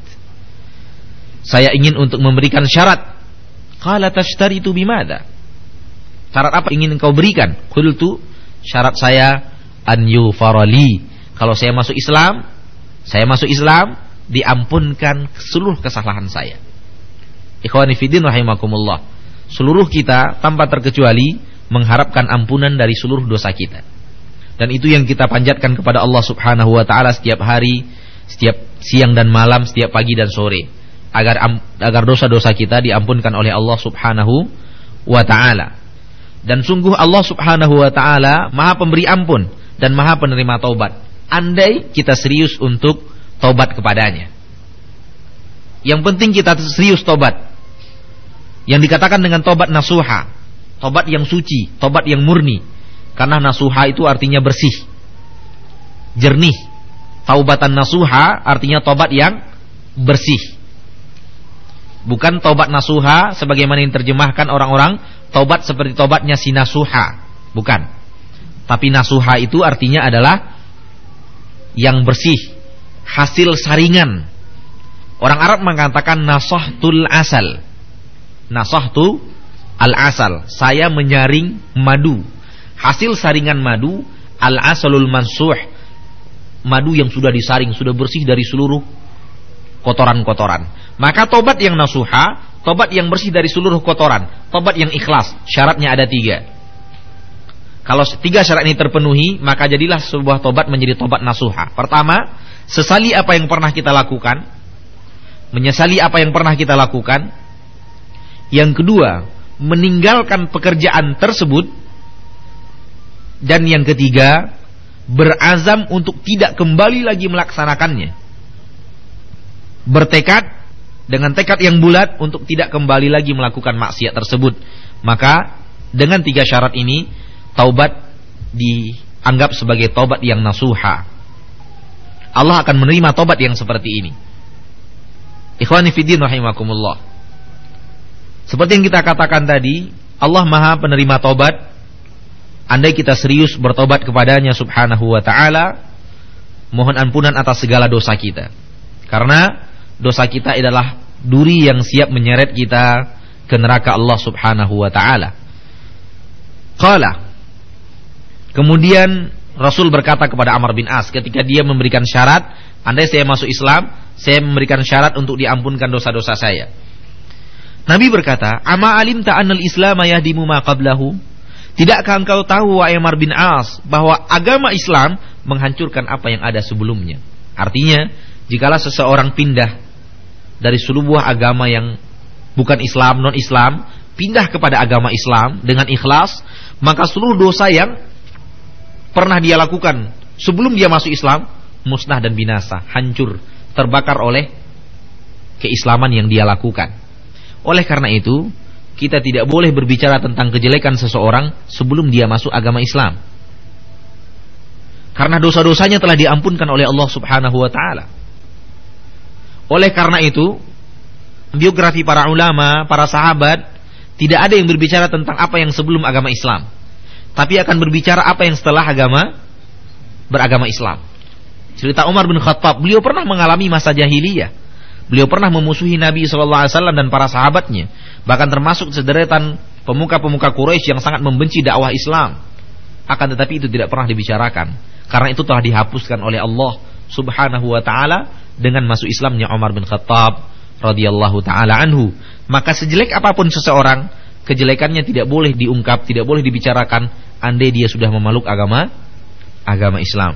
saya ingin untuk memberikan syarat. Qala tashtaritu bimada, syarat apa ingin engkau berikan? Qultu, syarat saya an yufarali, kalau saya masuk Islam, saya masuk Islam diampunkan seluruh kesalahan saya. Ikhwani fiddin rahimakumullah, seluruh kita tanpa terkecuali mengharapkan ampunan dari seluruh dosa kita. Dan itu yang kita panjatkan kepada Allah subhanahu wa ta'ala setiap hari, setiap siang dan malam, setiap pagi dan sore, agar agar dosa-dosa kita diampunkan oleh Allah subhanahu wa ta'ala. Dan sungguh Allah subhanahu wa ta'ala maha pemberi ampun dan maha penerima taubat, andai kita serius untuk taubat kepadanya. Yang penting kita serius taubat, yang dikatakan dengan taubat nasuha, taubat yang suci, taubat yang murni. Karena nasuha itu artinya bersih, jernih. Taubatan nasuha artinya taubat yang bersih. Bukan taubat nasuha sebagaimana yang terjemahkan orang-orang, taubat seperti taubatnya si nasuha. Bukan. Tapi nasuha itu artinya adalah yang bersih, hasil saringan. Orang Arab mengatakan nasahtul asal. Nasahtu al-asal, saya menyaring madu. Hasil saringan madu al-asalul mansuh, madu yang sudah disaring, sudah bersih dari seluruh kotoran-kotoran. Maka tobat yang nasuha, tobat yang bersih dari seluruh kotoran, tobat yang ikhlas. Syaratnya ada tiga. Kalau tiga syarat ini terpenuhi, maka jadilah sebuah tobat menjadi tobat nasuha. Pertama, sesali apa yang pernah kita lakukan, menyesali apa yang pernah kita lakukan. Yang kedua, meninggalkan pekerjaan tersebut. Dan yang ketiga, berazam untuk tidak kembali lagi melaksanakannya. Bertekad dengan tekad yang bulat untuk tidak kembali lagi melakukan maksiat tersebut. Maka dengan tiga syarat ini, taubat dianggap sebagai taubat yang nasuha. Allah akan menerima taubat yang seperti ini. Ikhwani fiddin rahimakumullah. Seperti yang kita katakan tadi, Allah Maha penerima taubat. Andai kita serius bertobat kepadanya subhanahu wa ta'ala, mohon ampunan atas segala dosa kita. Karena dosa kita adalah duri yang siap menyeret kita ke neraka Allah subhanahu wa ta'ala. Qala, kemudian Rasul berkata kepada Amr bin As ketika dia memberikan syarat, andai saya masuk Islam, saya memberikan syarat untuk diampunkan dosa-dosa saya. Nabi berkata, ama alimta annal islama yahdimu ma qablahu? Tidakkah engkau tahu, wahai Amr bin As, bahwa agama Islam menghancurkan apa yang ada sebelumnya? Artinya, jikalau seseorang pindah dari sebuah agama yang bukan Islam, non-Islam, pindah kepada agama Islam dengan ikhlas, maka seluruh dosa yang pernah dia lakukan sebelum dia masuk Islam musnah dan binasa, hancur, terbakar oleh keislaman yang dia lakukan. Oleh karena itu, kita tidak boleh berbicara tentang kejelekan seseorang sebelum dia masuk agama Islam. Karena dosa-dosanya telah diampunkan oleh Allah subhanahu wa ta'ala. Oleh karena itu, biografi para ulama, para sahabat, tidak ada yang berbicara tentang apa yang sebelum agama Islam, tapi akan berbicara apa yang setelah agama beragama Islam. Cerita Umar bin Khattab, beliau pernah mengalami masa jahiliyah. Beliau pernah memusuhi Nabi shallallahu alaihi wasallam dan para sahabatnya, bahkan termasuk sederetan pemuka-pemuka Quraisy yang sangat membenci dakwah Islam. Akan tetapi itu tidak pernah dibicarakan, karena itu telah dihapuskan oleh Allah subhanahu wa ta'ala dengan masuk Islamnya Umar bin Khattab radhiyallahu ta'ala anhu. Maka sejelek apapun seseorang, kejelekannya tidak boleh diungkap, tidak boleh dibicarakan andai dia sudah memeluk agama agama Islam.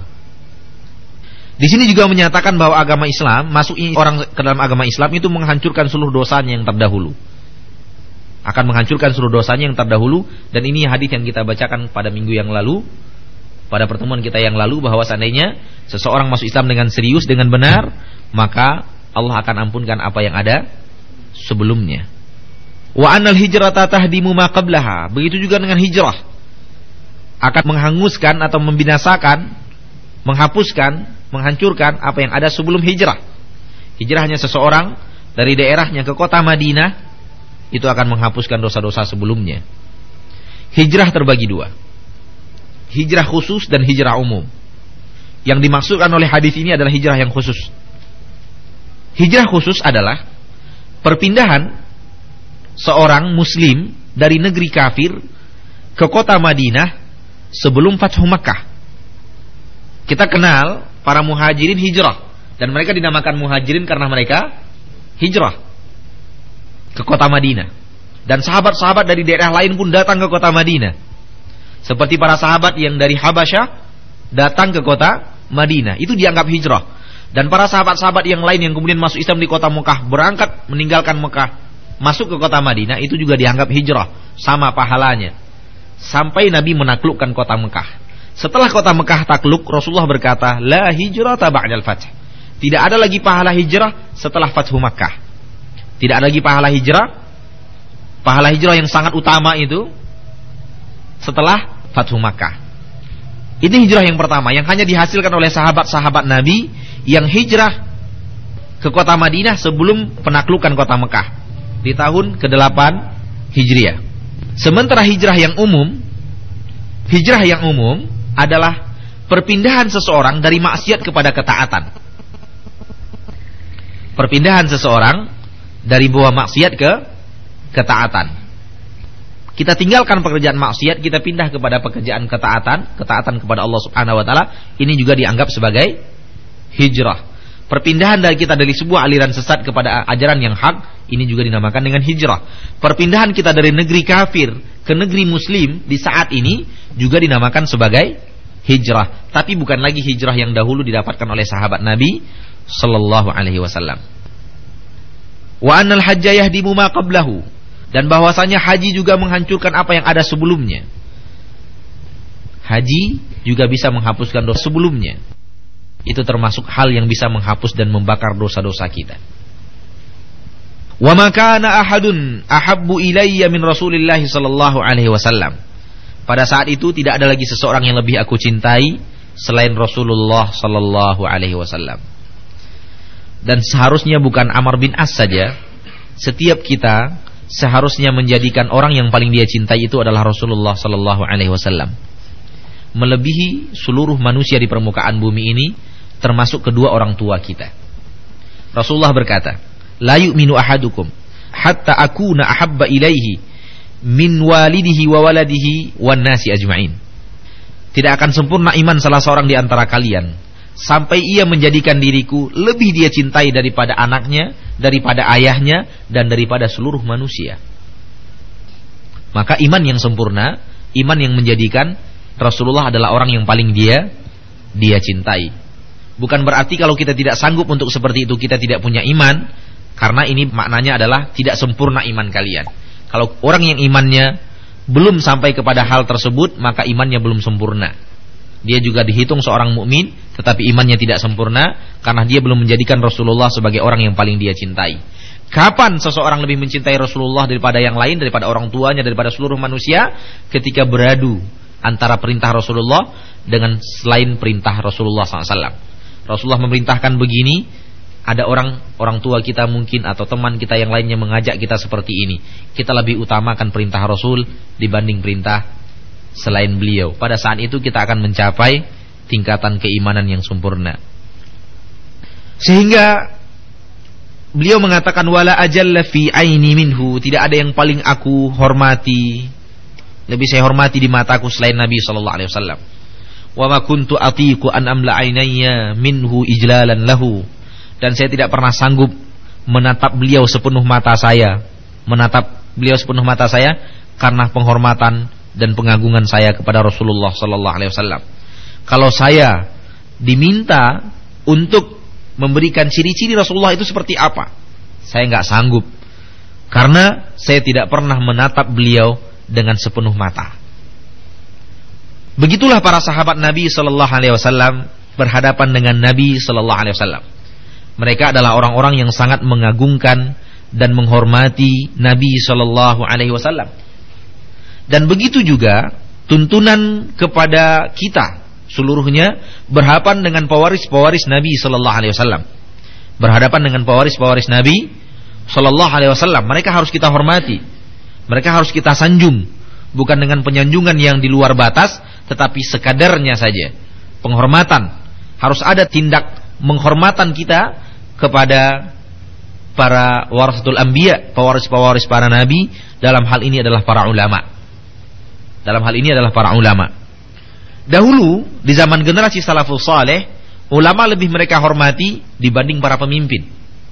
Di sini juga menyatakan bahwa agama Islam, masuknya orang ke dalam agama Islam itu menghancurkan seluruh dosanya yang terdahulu. Akan menghancurkan seluruh dosanya yang terdahulu. Dan ini hadis yang kita bacakan pada minggu yang lalu, pada pertemuan kita yang lalu, bahwa seandainya seseorang masuk Islam dengan serius, dengan benar, maka Allah akan ampunkan apa yang ada sebelumnya. Wa annal hijrata tahdimu ma qablaha. Begitu juga dengan hijrah, akan menghanguskan atau membinasakan, menghapuskan, menghancurkan apa yang ada sebelum hijrah. Hijrahnya seseorang dari daerahnya ke kota Madinah, itu akan menghapuskan dosa-dosa sebelumnya. Hijrah terbagi dua, hijrah khusus dan hijrah umum. Yang dimaksudkan oleh hadis ini adalah hijrah yang khusus. Hijrah khusus adalah perpindahan seorang muslim dari negeri kafir ke kota Madinah sebelum Fathu Makkah. Kita kenal para muhajirin hijrah, dan mereka dinamakan muhajirin karena mereka hijrah ke kota Madinah. Dan sahabat-sahabat dari daerah lain pun datang ke kota Madinah, seperti para sahabat yang dari Habasyah datang ke kota Madinah, itu dianggap hijrah. Dan para sahabat-sahabat yang lain yang kemudian masuk Islam di kota Mekah, berangkat meninggalkan Mekah masuk ke kota Madinah, itu juga dianggap hijrah, sama pahalanya, sampai Nabi menaklukkan kota Mekah. Setelah kota Mekah takluk, Rasulullah berkata, la hijrata ba'dal fath. Tidak ada lagi pahala hijrah setelah Fathu Makkah. Tidak ada lagi pahala hijrah, pahala hijrah yang sangat utama itu setelah Fathu Makkah. Ini hijrah yang pertama, yang hanya dihasilkan oleh sahabat-sahabat Nabi yang hijrah ke kota Madinah sebelum penaklukan kota Mekah di tahun kedelapan Hijriah. Sementara hijrah yang umum, hijrah yang umum adalah perpindahan seseorang dari maksiat kepada ketaatan. Perpindahan seseorang dari buah maksiat ke ketaatan. Kita tinggalkan pekerjaan maksiat, kita pindah kepada pekerjaan ketaatan, ketaatan kepada Allah Subhanahu wa taala, ini juga dianggap sebagai hijrah. Perpindahan dari kita dari sebuah aliran sesat kepada ajaran yang hak, ini juga dinamakan dengan hijrah. Perpindahan kita dari negeri kafir ke negeri muslim di saat ini juga dinamakan sebagai hijrah. Tapi bukan lagi hijrah yang dahulu didapatkan oleh sahabat Nabi sallallahu alaihi wasallam. Wa annal hajja yahdimu ma qablahu, dan bahwasanya haji juga menghancurkan apa yang ada sebelumnya. Haji juga bisa menghapuskan dosa sebelumnya. Itu termasuk hal yang bisa menghapus dan membakar dosa-dosa kita. Wa ma kana ahadun ahabbu ilayya min Rasulillah sallallahu alaihi wasallam. Pada saat itu tidak ada lagi seseorang yang lebih aku cintai selain Rasulullah sallallahu alaihi wasallam. Dan seharusnya bukan Amr bin As saja, setiap kita seharusnya menjadikan orang yang paling dia cintai itu adalah Rasulullah sallallahu alaihi wasallam, melebihi seluruh manusia di permukaan bumi ini, termasuk kedua orang tua kita. Rasulullah berkata, la yu'minu ahadukum hatta akuna ahabba ilaihi min walidihi wa waladihi wan nasi ajma'in. Tidak akan sempurna iman salah seorang di antara kalian sampai ia menjadikan diriku lebih dia cintai daripada anaknya, daripada ayahnya, dan daripada seluruh manusia. Maka iman yang sempurna, iman yang menjadikan Rasulullah adalah orang yang paling dia dia cintai. Bukan berarti kalau kita tidak sanggup untuk seperti itu kita tidak punya iman, karena ini maknanya adalah tidak sempurna iman kalian. Kalau orang yang imannya belum sampai kepada hal tersebut, maka imannya belum sempurna. Dia juga dihitung seorang mukmin, tetapi imannya tidak sempurna karena dia belum menjadikan Rasulullah sebagai orang yang paling dia cintai. Kapan seseorang lebih mencintai Rasulullah daripada yang lain, daripada orang tuanya, daripada seluruh manusia? Ketika beradu antara perintah Rasulullah dengan selain perintah Rasulullah shallallahu alaihi wasallam. Rasulullah memerintahkan begini, ada orang orang tua kita mungkin atau teman kita yang lainnya mengajak kita seperti ini, kita lebih utamakan perintah Rasul dibanding perintah selain beliau. Pada saat itu kita akan mencapai tingkatan keimanan yang sempurna. Sehingga beliau mengatakan wala ajalla fi aini minhu, tidak ada yang paling aku hormati, lebih saya hormati di mataku selain Nabi sallallahu alaihi wasallam. Wa ma kuntu atiqu an amla ainayya minhu ijlalan lahu, dan saya tidak pernah sanggup menatap beliau sepenuh mata saya, menatap beliau sepenuh mata saya karena penghormatan dan pengagungan saya kepada Rasulullah sallallahu alaihi wasallam. Kalau saya diminta untuk memberikan ciri-ciri Rasulullah itu seperti apa, saya enggak sanggup, karena saya tidak pernah menatap beliau dengan sepenuh mata. Begitulah para sahabat Nabi sallallahu alaihi wasallam berhadapan dengan Nabi sallallahu alaihi wasallam. Mereka adalah orang-orang yang sangat mengagungkan dan menghormati Nabi sallallahu alaihi wasallam. Dan begitu juga tuntunan kepada kita seluruhnya berhadapan dengan pewaris-pewaris Nabi sallallahu alaihi wasallam. Berhadapan dengan pewaris-pewaris Nabi sallallahu alaihi wasallam, mereka harus kita hormati. Mereka harus kita sanjung, bukan dengan penyanjungan yang di luar batas, tetapi sekadarnya saja. Penghormatan, harus ada tindak menghormatan kita kepada para warasatul anbiya, pewaris-pewaris para nabi. Dalam hal ini adalah para ulama. Dalam hal ini adalah para ulama. Dahulu di zaman generasi salafus saleh, ulama lebih mereka hormati dibanding para pemimpin.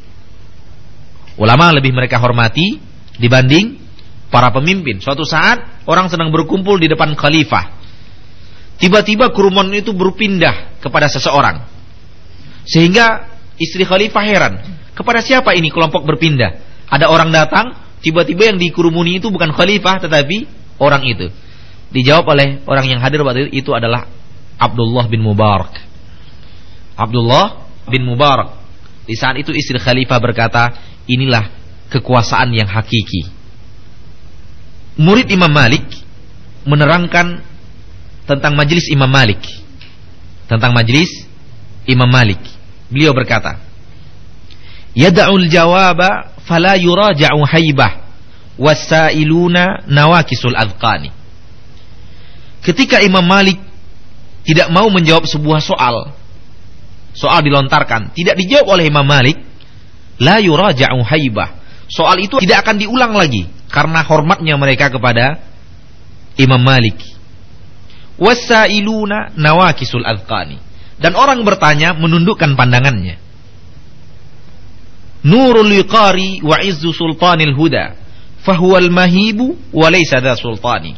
Ulama lebih mereka hormati dibanding para pemimpin. Suatu saat orang sedang berkumpul di depan khalifah. Tiba-tiba kerumunan itu berpindah kepada seseorang, sehingga istri khalifah heran, kepada siapa ini kelompok berpindah? Ada orang datang, tiba-tiba yang dikerumuni itu bukan khalifah tetapi orang itu. Dijawab oleh orang yang hadir waktu itu adalah Abdullah bin Mubarak. Abdullah bin Mubarak. Di saat itu istri khalifah berkata, inilah kekuasaan yang hakiki. Murid Imam Malik menerangkan tentang majelis Imam Malik. Tentang majelis Imam Malik. Beliau berkata, yada'ul jawaba fala yuraja'u haibah wasailuna nawakisul adqani. Ketika Imam Malik tidak mau menjawab sebuah soal, soal dilontarkan, tidak dijawab oleh Imam Malik, la yuraja'u haibah, soal itu tidak akan diulang lagi karena hormatnya mereka kepada Imam Malik. Wasailuna nawakisul adqani. Dan orang bertanya menundukkan pandangannya. Nurul liqari wa izzu sultanil huda, fahuwal mahibu wa laysa dha sultani.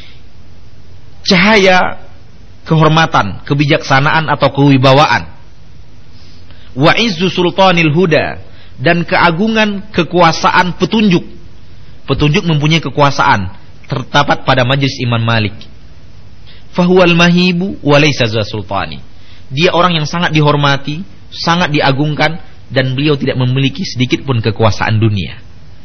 Cahaya kehormatan, kebijaksanaan atau kewibawaan. Wa izzu sultanil huda, dan keagungan kekuasaan petunjuk. Petunjuk mempunyai kekuasaan, terdapat pada majelis Imam Malik. Fahuwal mahibu wa laysa dha sultani. Dia orang yang sangat dihormati, sangat diagungkan, dan beliau tidak memiliki sedikit pun kekuasaan dunia.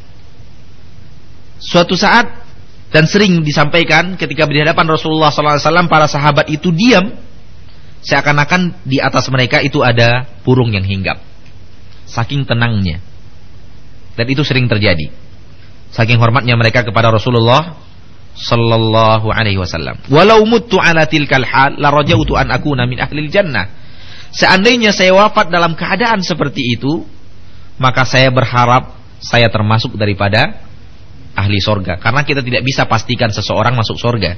Suatu saat, dan sering disampaikan ketika berhadapan Rasulullah sallallahu alaihi wasallam, para sahabat itu diam, seakan-akan di atas mereka itu ada burung yang hinggap. Saking tenangnya. Dan itu sering terjadi. Saking hormatnya mereka kepada Rasulullah sallallahu alaihi wasallam. Walau muttu ala tilkal hal la rajautu an akuna min ahlil jannah. Seandainya saya wafat dalam keadaan seperti itu, maka saya berharap saya termasuk daripada ahli sorga. Karena kita tidak bisa pastikan seseorang masuk sorga.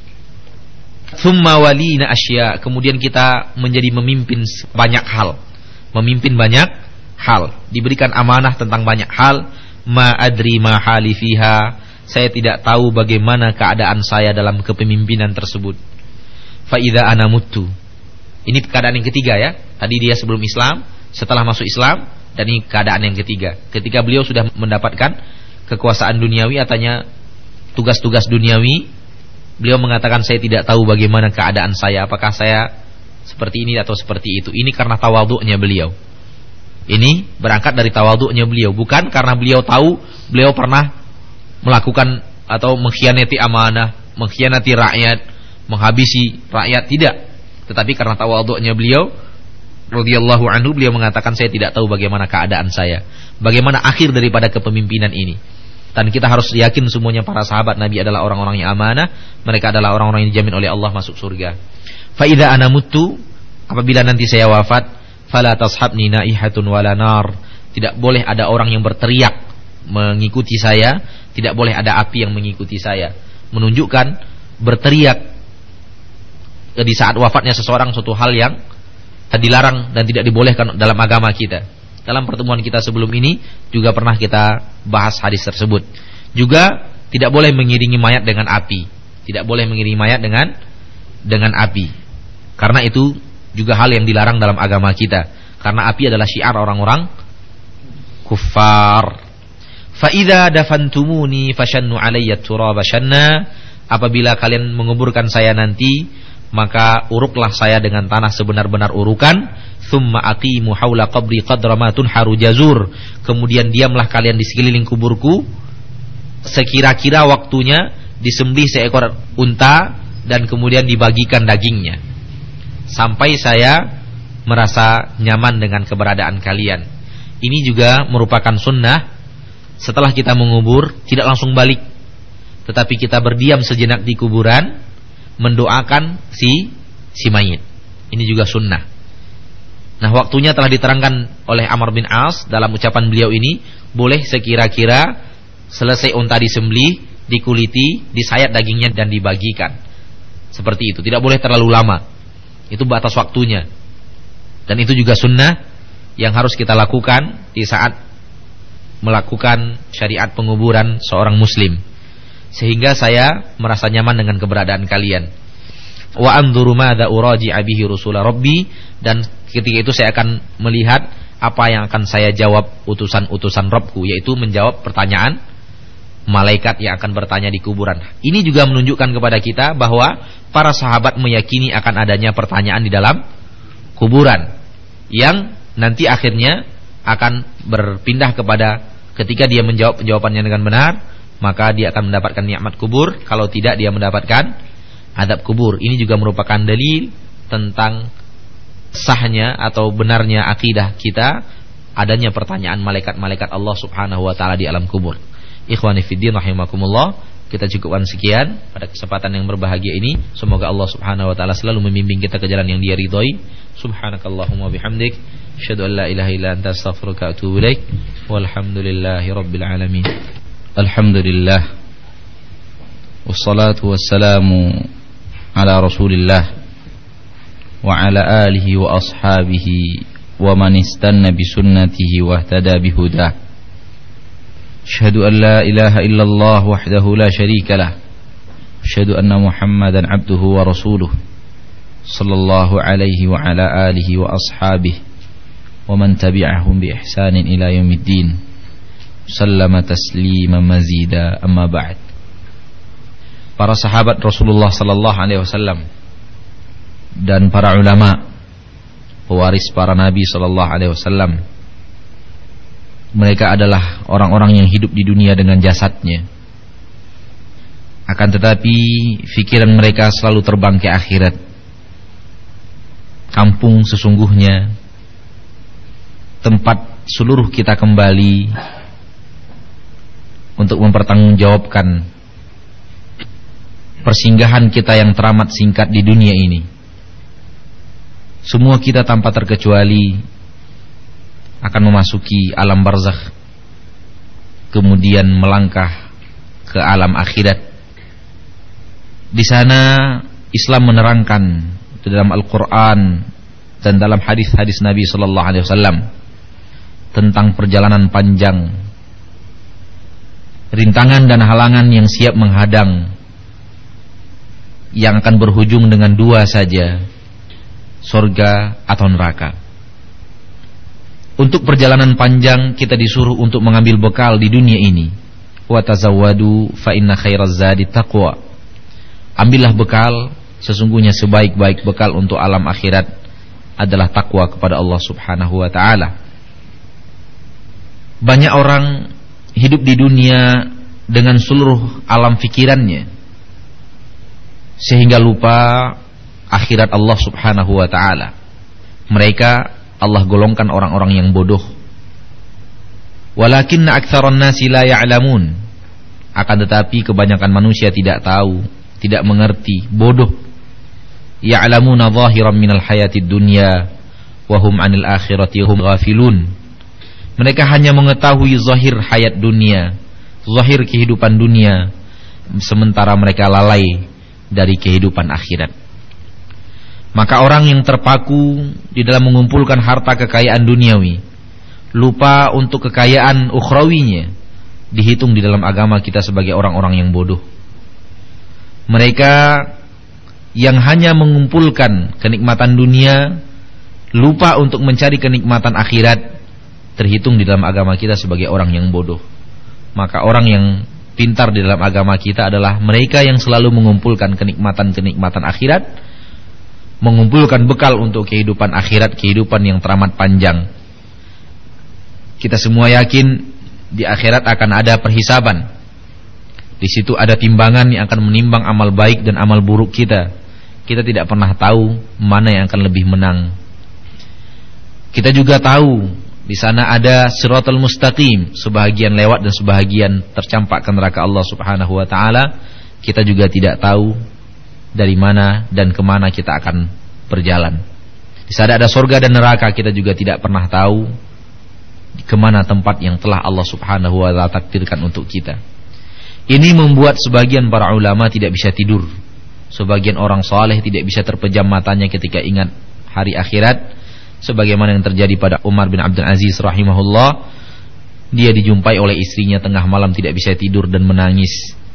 Thumma walina asya, kemudian kita menjadi memimpin banyak hal, memimpin banyak hal, diberikan amanah tentang banyak hal. Ma adri ma hali fiha, saya tidak tahu bagaimana keadaan saya dalam kepemimpinan tersebut. Fa idza ana muttu, ini keadaan yang ketiga ya. Tadi dia sebelum Islam, setelah masuk Islam, dan ini keadaan yang ketiga. Ketika beliau sudah mendapatkan kekuasaan duniawi, atanya tugas-tugas duniawi, beliau mengatakan saya tidak tahu bagaimana keadaan saya, apakah saya seperti ini atau seperti itu. Ini karena tawadhu'nya beliau. Ini berangkat dari tawadhu'nya beliau, bukan karena beliau tahu beliau pernah melakukan atau mengkhianati amanah, mengkhianati rakyat, menghabisi rakyat, tidak. Tetapi karena tawadhu'nya beliau radhiyallahu anhu, beliau mengatakan saya tidak tahu bagaimana keadaan saya, bagaimana akhir daripada kepemimpinan ini. Dan kita harus yakin semuanya para sahabat Nabi adalah orang-orang yang amanah, mereka adalah orang-orang yang dijamin oleh Allah masuk surga. Fa idza ana muttu, apabila nanti saya wafat, fala tashabni naihatun wala nar, tidak boleh ada orang yang berteriak mengikuti saya, tidak boleh ada api yang mengikuti saya. Menunjukkan berteriak di saat wafatnya seseorang suatu hal yang dilarang dan tidak dibolehkan dalam agama kita. Dalam pertemuan kita sebelum ini juga pernah kita bahas hadis tersebut. Juga tidak boleh mengiringi mayat dengan api, tidak boleh mengiringi mayat dengan dengan api, karena itu juga hal yang dilarang dalam agama kita. Karena api adalah syiar orang-orang kuffar. Fa idza dafantumuni fashannu alayya turaba shanna, apabila kalian menguburkan saya nanti, maka uruklah saya dengan tanah sebenar-benar urukan. Thumma aqimu haula qabri qadra ma tunharu jazur, kemudian diamlah kalian di sekeliling kuburku sekira-kira waktunya disembelih seekor unta dan kemudian dibagikan dagingnya, sampai saya merasa nyaman dengan keberadaan kalian. Ini juga merupakan sunnah. Setelah kita mengubur, tidak langsung balik, tetapi kita berdiam sejenak di kuburan, mendoakan si si mayit. Ini juga sunnah. Nah, waktunya telah diterangkan oleh Amr bin As dalam ucapan beliau ini, boleh sekira-kira selesai unta disembelih, dikuliti, disayat dagingnya dan dibagikan. Seperti itu, tidak boleh terlalu lama. Itu batas waktunya. Dan itu juga sunnah yang harus kita lakukan di saat melakukan syariat penguburan seorang muslim, sehingga saya merasa nyaman dengan keberadaan kalian. Wa anzuru madza uraji'a bihi rusula rabbi, dan ketika itu saya akan melihat apa yang akan saya jawab utusan-utusan Rabbku, yaitu menjawab pertanyaan malaikat yang akan bertanya di kuburan. Ini juga menunjukkan kepada kita bahwa para sahabat meyakini akan adanya pertanyaan di dalam kuburan, yang nanti akhirnya akan berpindah kepada ketika dia menjawab jawabannya dengan benar, maka dia akan mendapatkan nikmat kubur. Kalau tidak, dia mendapatkan adab kubur. Ini juga merupakan dalil tentang sahnya atau benarnya akidah kita, adanya pertanyaan malaikat-malaikat Allah Subhanahu wa taala di alam kubur. Ikhwani fiddin rahimakumullah, kita cukupkan sekian pada kesempatan yang berbahagia ini. Semoga Allah Subhanahu wa taala selalu membimbing kita ke jalan yang Dia ridhoi. Subhanakallahumma bihamdik, asyhadu an la ilaha illa anta, astaghfiruka wa atubu ilaik. Walhamdulillahirabbil alamin. Alhamdulillah Wassalatu wassalamu ala Rasulillah wa ala alihi wa ashabihi wa man istanna bi sunnatihi wa ihtada bi hudah. Asyhadu an la ilaha illallah wahdahu la syarika lah. Asyhadu anna Muhammadan abduhu wa rasuluh. Sallallahu alaihi wa ala alihi wa ashabihi wa man tabi'ahum bi ihsanin ila yaumiddin. Sallama taslima mazida, amma ba'd. Para sahabat Rasulullah sallallahu alaihi wasallam dan para ulama pewaris para nabi sallallahu alaihi wasallam, mereka adalah orang-orang yang hidup di dunia dengan jasadnya, akan tetapi fikiran mereka selalu terbang ke akhirat. Kampung sesungguhnya, tempat seluruh kita kembali untuk mempertanggungjawabkan persinggahan kita yang teramat singkat di dunia ini. Semua kita tanpa terkecuali akan memasuki alam barzakh, kemudian melangkah ke alam akhirat. Di sana Islam menerangkan di dalam Al-Quran dan dalam hadis-hadis Nabi Sallallahu Alaihi Wasallam tentang perjalanan panjang, rintangan dan halangan yang siap menghadang, yang akan berujung dengan dua saja, surga atau neraka. Untuk perjalanan panjang kita disuruh untuk mengambil bekal di dunia ini. Wa tazawwadu fa inna khairaz zadi taqwa. Ambillah bekal, sesungguhnya sebaik-baik bekal untuk alam akhirat adalah takwa kepada Allah Subhanahu wa taala. Banyak orang hidup di dunia dengan seluruh alam fikirannya, sehingga lupa akhirat Allah Subhanahu wa ta'ala. Mereka Allah golongkan orang-orang yang bodoh. Walakinna aktsaran nasi la ya'lamun. Akan tetapi kebanyakan manusia tidak tahu, tidak mengerti, bodoh. Ya'lamuna zahiran minal hayatid dunya wa hum 'anil akhirati hum ghafilun. Mereka hanya mengetahui zahir hayat dunia, zahir kehidupan dunia, sementara mereka lalai dari kehidupan akhirat. Maka orang yang terpaku di dalam mengumpulkan harta kekayaan duniawi, lupa untuk kekayaan ukhrawinya, dihitung di dalam agama kita sebagai orang-orang yang bodoh. Mereka yang hanya mengumpulkan kenikmatan dunia, lupa untuk mencari kenikmatan akhirat, terhitung di dalam agama kita sebagai orang yang bodoh. Maka orang yang pintar di dalam agama kita adalah mereka yang selalu mengumpulkan kenikmatan-kenikmatan akhirat, mengumpulkan bekal untuk kehidupan akhirat, kehidupan yang teramat panjang. Kita semua yakin di akhirat akan ada perhisaban. Di situ ada timbangan yang akan menimbang amal baik dan amal buruk kita. Kita tidak pernah tahu mana yang akan lebih menang. Kita juga tahu di sana ada siratal mustaqim, sebahagian lewat dan sebahagian tercampak ke neraka Allah Subhanahu wa taala. Kita juga tidak tahu dari mana dan kemana kita akan berjalan. Di sana ada surga dan neraka, kita juga tidak pernah tahu kemana tempat yang telah Allah Subhanahu wa taala takdirkan untuk kita. Ini membuat sebagian para ulama tidak bisa tidur. Sebagian orang saleh tidak bisa terpejam matanya ketika ingat hari akhirat, sebagaimana yang terjadi pada Umar bin Abdul Aziz rahimahullah. Dia dijumpai oleh istrinya tengah malam tidak bisa tidur dan menangis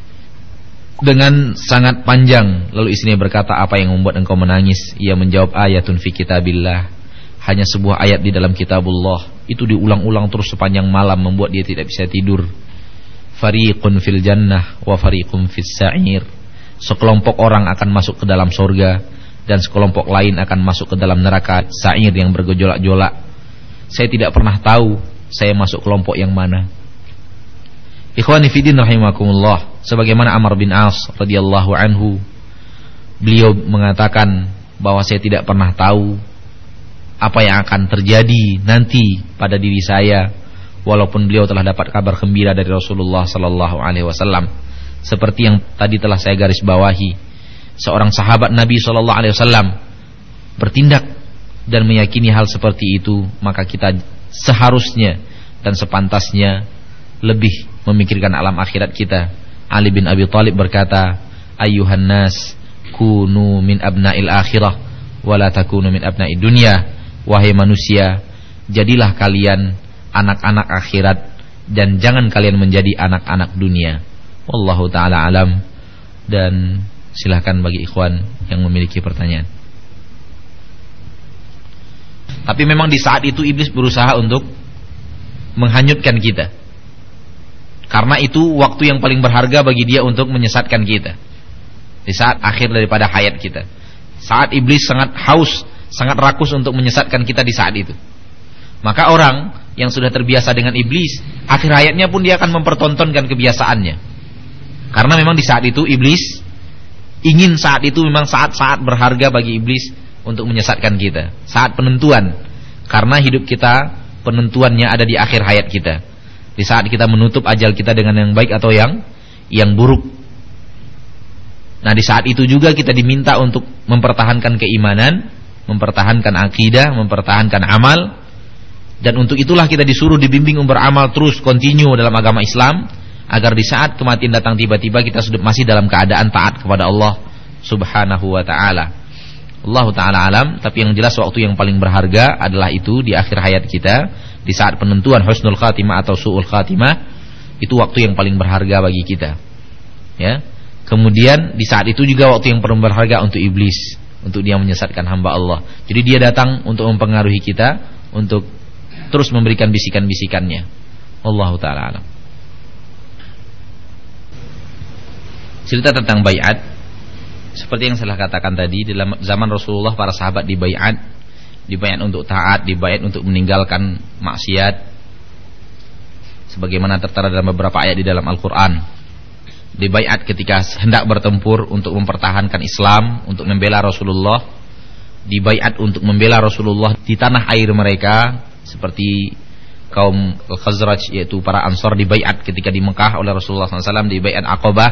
dengan sangat panjang. Lalu istrinya berkata, "Apa yang membuat engkau menangis?" Ia menjawab, "Ayatun fi kitabillah." Hanya sebuah ayat di dalam kitabullah. Itu diulang-ulang terus sepanjang malam, membuat dia tidak bisa tidur. Fariqun fil jannah wa fariqun fis sa'ir. Sekelompok orang akan masuk ke dalam surga dan sekelompok lain akan masuk ke dalam neraka sa'ir yang bergejolak-jolak. Saya tidak pernah tahu saya masuk kelompok yang mana. Ikhwani fiddin rahimakumullah, sebagaimana Amr bin As radhiyallahu anhu, beliau mengatakan bahwa saya tidak pernah tahu apa yang akan terjadi nanti pada diri saya, walaupun beliau telah dapat kabar gembira dari Rasulullah sallallahu alaihi wasallam. Seperti yang tadi telah saya garis bawahi, seorang sahabat Nabi sallallahu alaihi wasallam bertindak dan meyakini hal seperti itu, maka kita seharusnya dan sepantasnya lebih memikirkan alam akhirat kita, Ali bin Abi Thalib berkata, "Ayyuhan nas, kunu min abna'il akhirah wa la takunu min abna'id dunya." Wahai manusia, jadilah kalian anak-anak akhirat dan jangan kalian menjadi anak-anak dunia. Wallahu taala alam. Dan silahkan bagi ikhwan yang memiliki pertanyaan. Tapi memang di saat itu iblis berusaha untuk menghanyutkan kita, karena itu waktu yang paling berharga bagi dia untuk menyesatkan kita. Di saat akhir daripada hayat kita, saat iblis sangat haus, sangat rakus untuk menyesatkan kita di saat itu. Maka orang yang sudah terbiasa dengan iblis, akhir hayatnya pun dia akan mempertontonkan kebiasaannya. Karena memang di saat itu iblis ingin, saat itu memang saat-saat berharga bagi iblis untuk menyesatkan kita, saat penentuan. Karena hidup kita penentuannya ada di akhir hayat kita, di saat kita menutup ajal kita dengan yang baik atau yang yang buruk. Nah, di saat itu juga kita diminta untuk mempertahankan keimanan, mempertahankan akidah, mempertahankan amal. Dan untuk itulah kita disuruh dibimbing untuk beramal terus, continue dalam agama Islam, agar di saat kematian datang tiba-tiba kita sudah masih dalam keadaan taat kepada Allah Subhanahu wa ta'ala. Allah ta'ala alam. Tapi yang jelas waktu yang paling berharga adalah itu di akhir hayat kita, di saat penentuan husnul khatimah atau su'ul khatimah. Itu waktu yang paling berharga bagi kita, ya. Kemudian di saat itu juga waktu yang paling berharga untuk iblis, untuk dia menyesatkan hamba Allah. Jadi dia datang untuk mempengaruhi kita, untuk terus memberikan bisikan-bisikannya. Wallahu ta'ala alam. Cerita tentang baiat, seperti yang saya katakan tadi, dalam zaman Rasulullah para sahabat dibaiat, dibaiat untuk taat, dibaiat untuk meninggalkan maksiat, sebagaimana tertera dalam beberapa ayat di dalam Al-Quran. Dibaiat ketika hendak bertempur untuk mempertahankan Islam, untuk membela Rasulullah. Dibaiat untuk membela Rasulullah di tanah air mereka, seperti kaum Al-Khazraj, yaitu para Ansar, dibaiat ketika di Mekah oleh Rasulullah shallallahu alaihi wasallam, dibaiat Aqabah.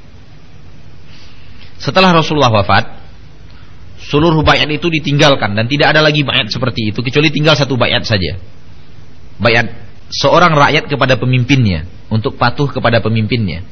Setelah Rasulullah wafat, seluruh baiat itu ditinggalkan dan tidak ada lagi baiat seperti itu, kecuali tinggal satu baiat saja. Baiat seorang rakyat kepada pemimpinnya, untuk patuh kepada pemimpinnya.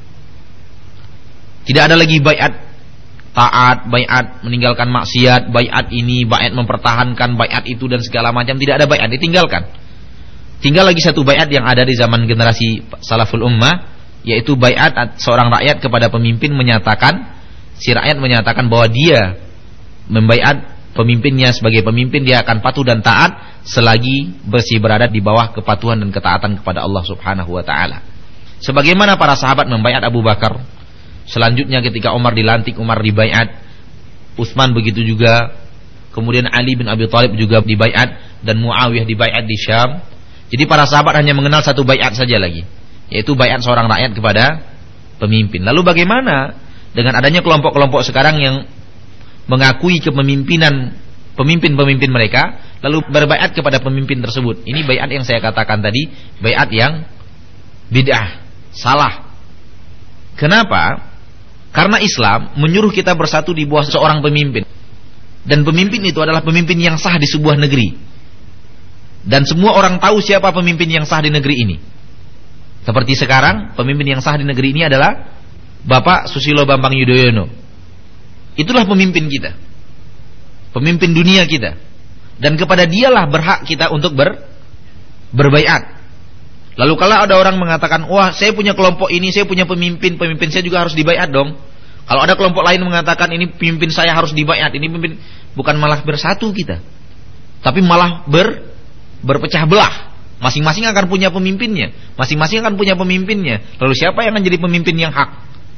Tidak ada lagi baiat taat, baiat meninggalkan maksiat, baiat ini, baiat mempertahankan, baiat itu dan segala macam. Tidak ada baiat, ditinggalkan. Tinggal lagi satu baiat yang ada di zaman generasi salaful ummah, yaitu baiat seorang rakyat kepada pemimpin, menyatakan, si rakyat menyatakan bahwa dia membaiat pemimpinnya sebagai pemimpin, dia akan patuh dan taat selagi bersih berada di bawah kepatuhan dan ketaatan kepada Allah Subhanahu wa ta'ala. Sebagaimana para sahabat membaiat Abu Bakar, selanjutnya ketika Umar dilantik, Umar dibaiat, Utsman begitu juga, kemudian Ali bin Abi Thalib juga dibaiat, dan Muawiyah dibaiat di Syam. Jadi para sahabat hanya mengenal satu baiat saja lagi, yaitu baiat seorang rakyat kepada pemimpin. Lalu bagaimana dengan adanya kelompok-kelompok sekarang yang mengakui kepemimpinan pemimpin-pemimpin mereka, lalu berbaiat kepada pemimpin tersebut? Ini baiat yang saya katakan tadi, baiat yang bid'ah, salah. Kenapa? Karena Islam menyuruh kita bersatu di bawah seorang pemimpin, dan pemimpin itu adalah pemimpin yang sah di sebuah negeri, dan semua orang tahu siapa pemimpin yang sah di negeri ini. Seperti sekarang, pemimpin yang sah di negeri ini adalah Bapak Susilo Bambang Yudhoyono. Itulah pemimpin kita, pemimpin dunia kita, dan kepada dialah berhak kita untuk ber, berbaiat. Lalu kalau ada orang mengatakan, wah saya punya kelompok ini, saya punya pemimpin, pemimpin saya juga harus dibaiat dong. Kalau ada kelompok lain mengatakan, ini pemimpin saya harus dibaiat, ini pemimpin, bukan malah bersatu kita, tapi malah ber, berpecah belah. Masing-masing akan punya pemimpinnya, masing-masing akan punya pemimpinnya. Lalu siapa yang akan jadi pemimpin yang hak?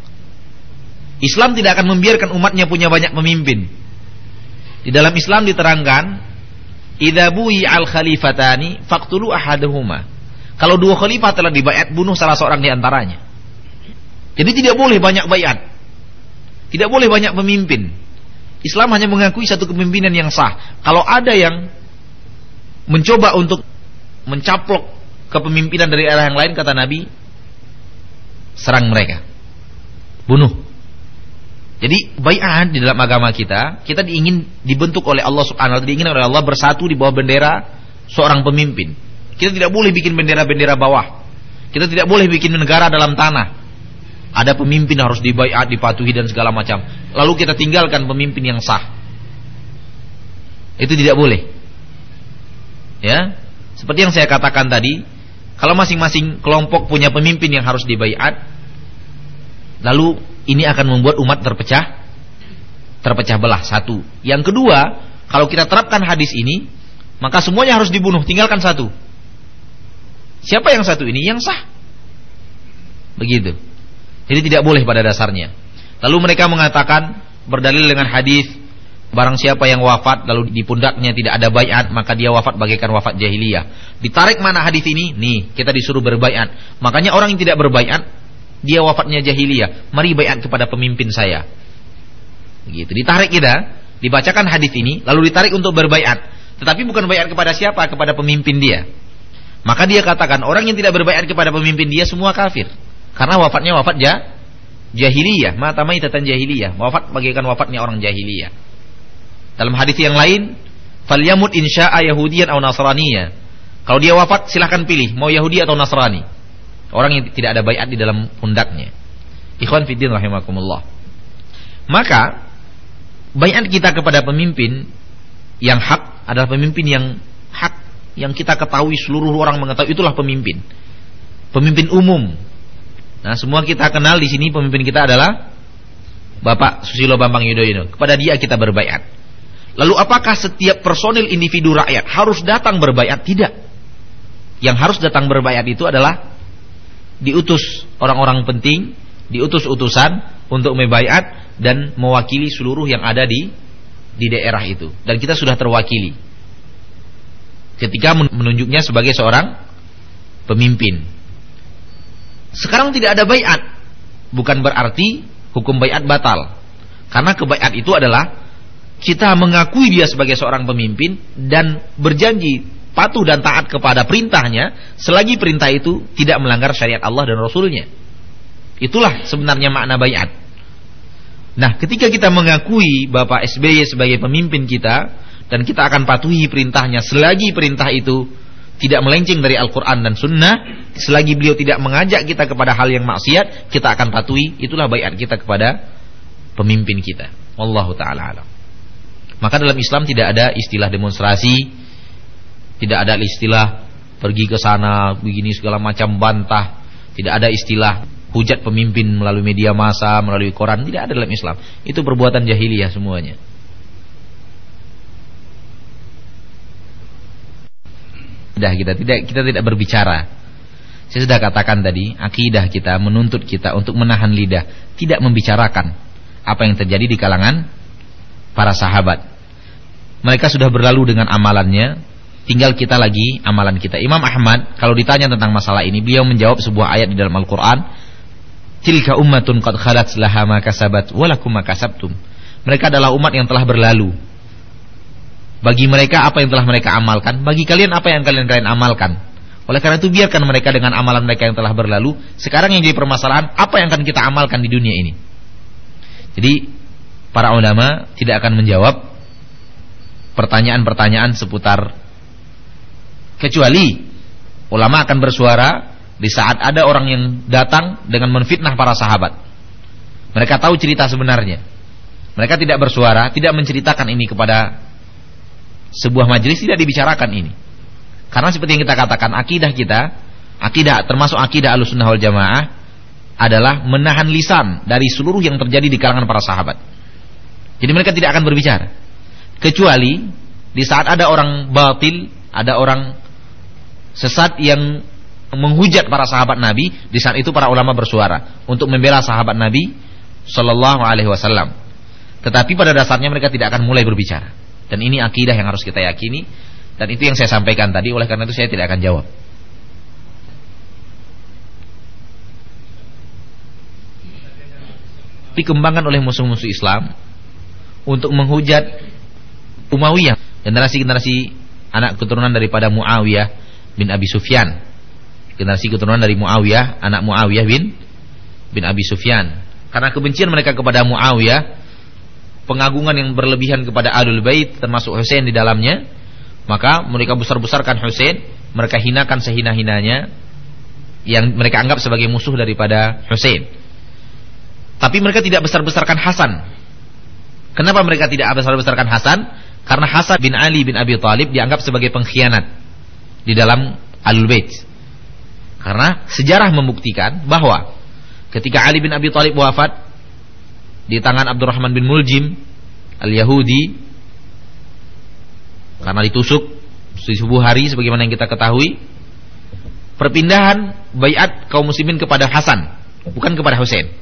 Islam tidak akan membiarkan umatnya punya banyak pemimpin. Di dalam Islam diterangkan, idza bu'i al khalifatani faqtulu ahaduhuma. Kalau dua khalifah telah dibaiat, bunuh salah seorang di antaranya. Jadi tidak boleh banyak baiat, tidak boleh banyak pemimpin. Islam hanya mengakui satu kepemimpinan yang sah. Kalau ada yang mencoba untuk mencaplok kepemimpinan dari arah yang lain, kata Nabi, serang mereka, bunuh. Jadi baiat di dalam agama kita, kita diingin dibentuk oleh Allah Subhanahu wa taala, diingin oleh Allah bersatu di bawah bendera seorang pemimpin. Kita tidak boleh bikin bendera-bendera bawah. Kita tidak boleh bikin negara dalam tanah. Ada pemimpin harus dibaiat, dipatuhi dan segala macam. Lalu kita tinggalkan pemimpin yang sah. Itu tidak boleh. Ya, seperti yang saya katakan tadi, kalau masing-masing kelompok punya pemimpin yang harus dibaiat, lalu ini akan membuat umat terpecah, terpecah belah. Satu. Yang kedua, kalau kita terapkan hadis ini, maka semuanya harus dibunuh, tinggalkan satu. Siapa yang satu ini? Yang sah. Begitu. Jadi tidak boleh pada dasarnya. Lalu mereka mengatakan berdalil dengan hadis, barang siapa yang wafat lalu di pundaknya tidak ada baiat, maka dia wafat bagaikan wafat jahiliyah. Ditarik mana hadis ini? Nih, kita disuruh berbaiat. Makanya orang yang tidak berbaiat, dia wafatnya jahiliyah. Mari baiat kepada pemimpin saya. Begitu. Ditarik kita, dibacakan hadis ini, lalu ditarik untuk berbaiat. Tetapi bukan baiat kepada siapa? Kepada pemimpin dia. Maka dia katakan orang yang tidak berbaiat kepada pemimpin dia semua kafir. Karena wafatnya wafat jah, jahiliyah, mata maitatan jahiliyah, wafat bagaikan wafatnya orang jahiliyah. Dalam hadis yang lain, falyamut insya'a yahudiyan atau nasraniya. Kalau dia wafat silahkan pilih mau Yahudi atau Nasrani. Orang yang tidak ada baiat di dalam pundaknya. Ikhwan fiddin rahimakumullah. Maka baiat kita kepada pemimpin yang hak adalah pemimpin yang hak, yang kita ketahui, seluruh orang mengetahui itulah pemimpin. Pemimpin umum. Nah, semua kita kenal di sini pemimpin kita adalah Bapak Susilo Bambang Yudhoyono. Kepada dia kita berbaiat. Lalu apakah setiap personil individu rakyat harus datang berbaiat? Tidak. Yang harus datang berbaiat itu adalah diutus orang-orang penting, diutus utusan untuk membaiat dan mewakili seluruh yang ada di di daerah itu. Dan kita sudah terwakili ketika menunjuknya sebagai seorang pemimpin. Sekarang tidak ada baiat, bukan berarti hukum baiat batal. Karena kebaiat itu adalah kita mengakui dia sebagai seorang pemimpin dan berjanji patuh dan taat kepada perintahnya selagi perintah itu tidak melanggar syariat Allah dan Rasulnya. Itulah sebenarnya makna baiat. Nah, ketika kita mengakui Bapak S B Y sebagai pemimpin kita dan kita akan patuhi perintahnya selagi perintah itu tidak melenceng dari Al-Quran dan Sunnah, selagi beliau tidak mengajak kita kepada hal yang maksiat, kita akan patuhi. Itulah baiat kita kepada pemimpin kita. Wallahu ta'ala alam. Maka dalam Islam tidak ada istilah demonstrasi, tidak ada istilah pergi ke sana begini segala macam bantah, tidak ada istilah hujat pemimpin melalui media massa, melalui koran, tidak ada dalam Islam. Itu perbuatan jahiliyah semuanya. Sudah kita tidak kita tidak berbicara. Saya sudah katakan tadi, akidah kita menuntut kita untuk menahan lidah, tidak membicarakan apa yang terjadi di kalangan para sahabat. Mereka sudah berlalu dengan amalannya, tinggal kita lagi amalan kita. Imam Ahmad kalau ditanya tentang masalah ini, beliau menjawab sebuah ayat di dalam Al-Qur'an, tilka ummatun qad khalat laha ma kasabat wa lakum ma kasabtum. Mereka adalah umat yang telah berlalu. Bagi mereka apa yang telah mereka amalkan, bagi kalian apa yang kalian kalian amalkan. Oleh karena itu biarkan mereka dengan amalan mereka yang telah berlalu. Sekarang yang jadi permasalahan, apa yang akan kita amalkan di dunia ini. Jadi para ulama tidak akan menjawab pertanyaan-pertanyaan seputar, kecuali ulama akan bersuara di saat ada orang yang datang dengan menfitnah para sahabat. Mereka tahu cerita sebenarnya. Mereka tidak bersuara, tidak menceritakan ini kepada sebuah majelis, tidak dibicarakan ini. Karena seperti yang kita katakan, akidah kita, akidah termasuk akidah Ahlussunnah wal Jamaah adalah menahan lisan dari seluruh yang terjadi di kalangan para sahabat. Jadi mereka tidak akan berbicara, kecuali di saat ada orang batil, ada orang sesat yang menghujat para sahabat Nabi. Di saat itu para ulama bersuara untuk membela sahabat Nabi Sallallahu Alaihi Wasallam. Tetapi pada dasarnya mereka tidak akan mulai berbicara. Dan ini akidah yang harus kita yakini. Dan itu yang saya sampaikan tadi. Oleh karena itu saya tidak akan jawab. Dikembangkan oleh musuh-musuh Islam untuk menghujat Umayyah, generasi-generasi anak keturunan daripada Muawiyah bin Abi Sufyan. Generasi keturunan dari Muawiyah, anak Muawiyah bin bin Abi Sufyan. Karena kebencian mereka kepada Muawiyah, pengagungan yang berlebihan kepada Ahlul Bait termasuk Husain di dalamnya, maka mereka besar-besarkan Husain, mereka hinakan sehina-hinanya yang mereka anggap sebagai musuh daripada Husain. Tapi mereka tidak besar-besarkan Hasan. Kenapa mereka tidak besar-besarkan Hasan? Karena Hasan bin Ali bin Abi Thalib dianggap sebagai pengkhianat di dalam Ahlul Bait. Karena sejarah membuktikan bahwa ketika Ali bin Abi Thalib wafat di tangan Abdurrahman bin Muljim Al-Yahudi, karena ditusuk di subuh hari sebagaimana yang kita ketahui, perpindahan baiat kaum muslimin kepada Hasan, bukan kepada Husain.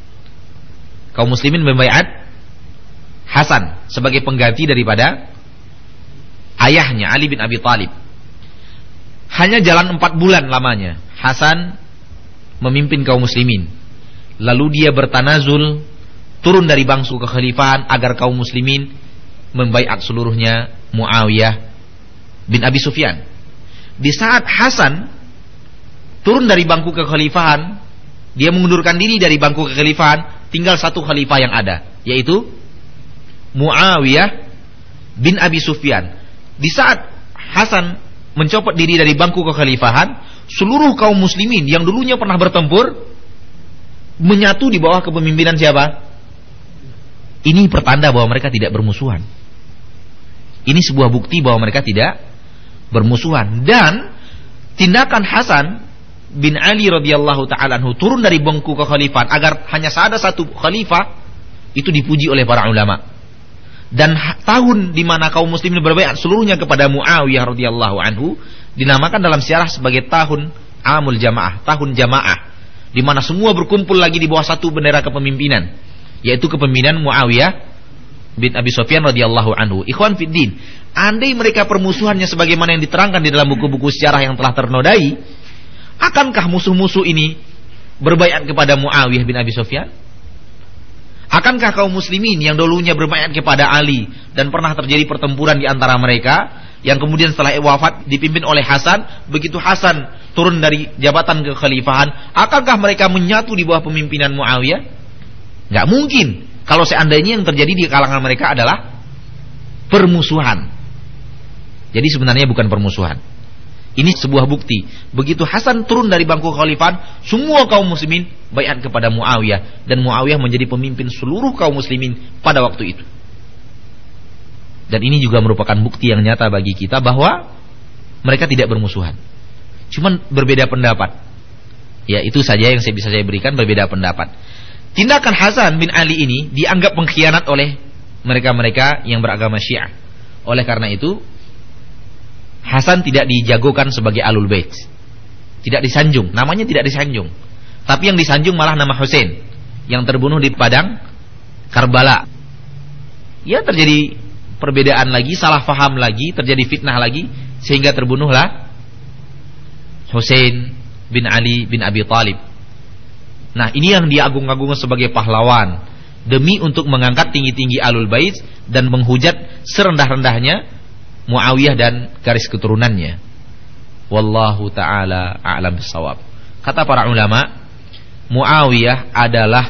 Kaum muslimin membaiat Hasan sebagai pengganti daripada ayahnya Ali bin Abi Thalib. Hanya jalan empat bulan lamanya Hasan memimpin kaum muslimin. Lalu dia bertanazul, turun dari bangku kekhalifahan agar kaum muslimin membaiat seluruhnya Muawiyah bin Abi Sufyan. Di saat Hasan turun dari bangku kekhalifahan, dia mengundurkan diri dari bangku kekhalifahan, tinggal satu khalifah yang ada, yaitu Muawiyah bin Abi Sufyan. Di saat Hasan mencopot diri dari bangku kekhalifahan, seluruh kaum muslimin yang dulunya pernah bertempur menyatu di bawah kepemimpinan siapa? Ini pertanda bahwa mereka tidak bermusuhan. Ini sebuah bukti bahwa mereka tidak bermusuhan. Dan tindakan Hasan bin Ali radhiyallahu ta'ala anhu turun dari bangku kekhalifahan agar hanya ada satu khalifah, itu dipuji oleh para ulama. Dan tahun di mana kaum muslimin berbaiat seluruhnya kepada Muawiyah radhiyallahu anhu dinamakan dalam sejarah sebagai tahun Amul Jamaah, tahun jamaah, di mana semua berkumpul lagi di bawah satu bendera kepemimpinan, yaitu kepemimpinan Muawiyah bin Abi Sufyan radhiyallahu anhu. Ikhwan fiddin, andai mereka permusuhannya sebagaimana yang diterangkan di dalam buku-buku sejarah yang telah ternodai, akankah musuh-musuh ini berbaiat kepada Muawiyah bin Abi Sufyan? Akankah kaum muslimin yang dulunya berbaiat kepada Ali dan pernah terjadi pertempuran di antara mereka, yang kemudian setelah wafat dipimpin oleh Hasan, begitu Hasan turun dari jabatan kekhalifahan, akankah mereka menyatu di bawah pemimpinan Muawiyah? Gak mungkin. Kalau seandainya yang terjadi di kalangan mereka adalah permusuhan. Jadi sebenarnya bukan permusuhan. Ini sebuah bukti. Begitu Hasan turun dari bangku kekhalifahan, semua kaum muslimin baiat kepada Muawiyah, dan Muawiyah menjadi pemimpin seluruh kaum muslimin pada waktu itu. Dan ini juga merupakan bukti yang nyata bagi kita bahwa mereka tidak bermusuhan. Cuman berbeda pendapat. Ya, itu saja yang saya bisa saya berikan, berbeda pendapat. Tindakan Hasan bin Ali ini dianggap pengkhianat oleh mereka-mereka yang beragama Syiah. Oleh karena itu Hasan tidak dijagokan sebagai Ahlul Bait, tidak disanjung, namanya tidak disanjung. Tapi yang disanjung malah nama Husain yang terbunuh di padang Karbala. Ya, terjadi perbedaan lagi, salah faham lagi, terjadi fitnah lagi, sehingga terbunuhlah Husain bin Ali bin Abi Thalib. Nah, ini yang diagung-agungkan sebagai pahlawan demi untuk mengangkat tinggi-tinggi Ahlul Bait dan menghujat serendah-rendahnya Muawiyah dan garis keturunannya. Wallahu ta'ala a'lam bissawab. Kata para ulama, Muawiyah adalah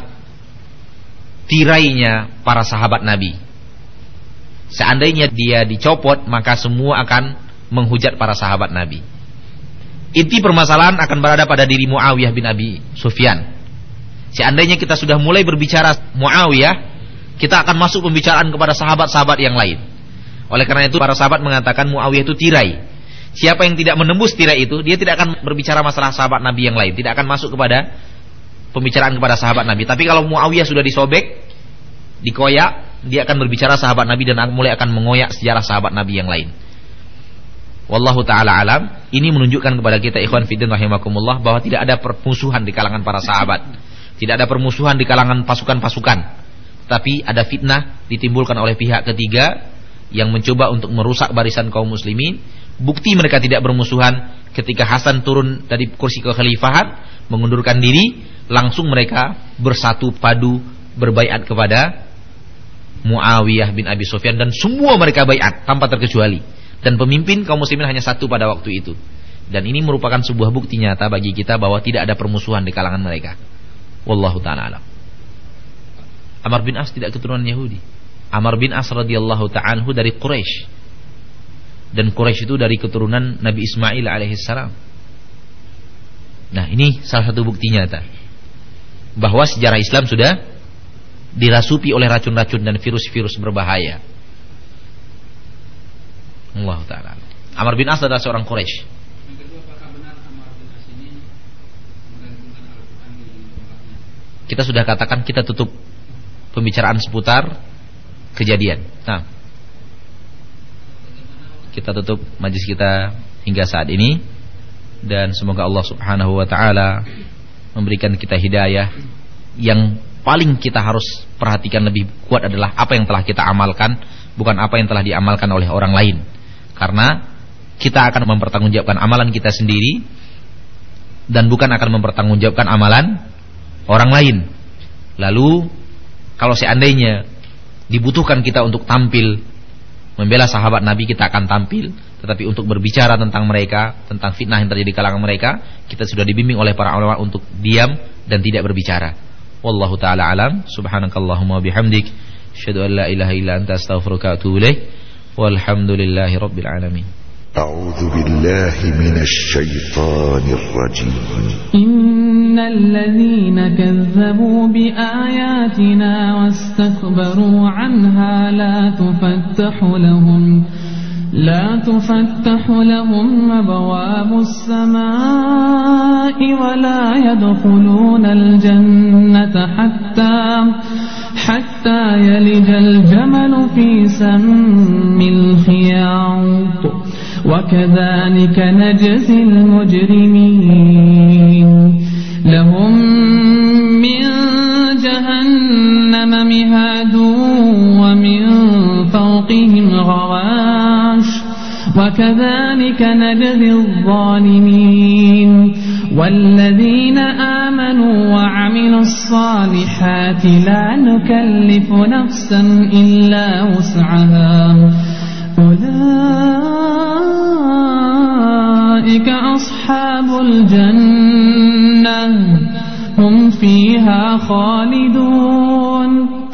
tirainya para sahabat Nabi. Seandainya dia dicopot, maka semua akan menghujat para sahabat Nabi. Inti permasalahan akan berada pada diri Muawiyah bin Abi Sufyan. Seandainya kita sudah mulai berbicara Muawiyah, kita akan masuk pembicaraan kepada sahabat-sahabat yang lain. Oleh karena itu para sahabat mengatakan Muawiyah itu tirai. Siapa yang tidak menembus tirai itu, dia tidak akan berbicara masalah sahabat Nabi yang lain, tidak akan masuk kepada pembicaraan kepada sahabat Nabi. Tapi kalau Muawiyah sudah disobek, dikoyak, dia akan berbicara sahabat Nabi dan mulai akan mengoyak sejarah sahabat Nabi yang lain. Wallahu ta'ala alam. Ini menunjukkan kepada kita ikhwan fiddin rahimakumullah bahwa tidak ada permusuhan di kalangan para sahabat, tidak ada permusuhan di kalangan pasukan-pasukan, tapi ada fitnah ditimbulkan oleh pihak ketiga yang mencoba untuk merusak barisan kaum muslimin. Bukti mereka tidak bermusuhan ketika Hasan turun dari kursi kekhalifahan, mengundurkan diri, langsung mereka bersatu padu berbaiat kepada Muawiyah bin Abi Sufyan, dan semua mereka baiat tanpa terkecuali. Dan pemimpin kaum muslimin hanya satu pada waktu itu. Dan ini merupakan sebuah bukti nyata bagi kita bahwa tidak ada permusuhan di kalangan mereka. Wallahu ta'ala alam. Amr bin As tidak keturunan Yahudi. Amr bin As radhiyallahu ta'ala anhu dari Quraisy, dan Quraisy itu dari keturunan Nabi Ismail alaihissalam. Nah, ini salah satu bukti nyata bahwa sejarah Islam sudah dirasuki oleh racun-racun dan virus-virus berbahaya. Allah Ta'ala. Amr bin As adalah seorang Quraisy. Kita sudah katakan kita tutup pembicaraan seputar kejadian. Nah, kita tutup majlis kita hingga saat ini, dan semoga Allah Subhanahu wa taala memberikan kita hidayah. Yang paling kita harus perhatikan lebih kuat adalah apa yang telah kita amalkan, bukan apa yang telah diamalkan oleh orang lain. Karena kita akan mempertanggungjawabkan amalan kita sendiri dan bukan akan mempertanggungjawabkan amalan orang lain. Lalu kalau seandainya dibutuhkan kita untuk tampil membela sahabat Nabi, kita akan tampil. Tetapi untuk berbicara tentang mereka, tentang fitnah yang terjadi di kalangan mereka, kita sudah dibimbing oleh para ulama untuk diam dan tidak berbicara. Wallahu ta'ala alam. Subhanakallahumma bihamdik, asyhadu an la ilaha illa anta astaghfiruka wa atubu ilaik. Walhamdulillahi rabbil alamin. أعوذ بالله من الشيطان الرجيم. إن الذين كذبوا بآياتنا واستكبروا عنها لا تفتح لهم لا تفتح لهم أبواب السماء ولا يدخلون الجنة حتى حتى يلج الجمل في سم الخياط وكذلك نجزي المجرمين لهم من جهنم مهاد ومن فوقهم غواش وكذلك نجزي الظالمين والذين آمنوا وعملوا الصالحات لا نكلف نفسا إلا وسعها أولئك أصحاب الجنة هم فيها خالدون.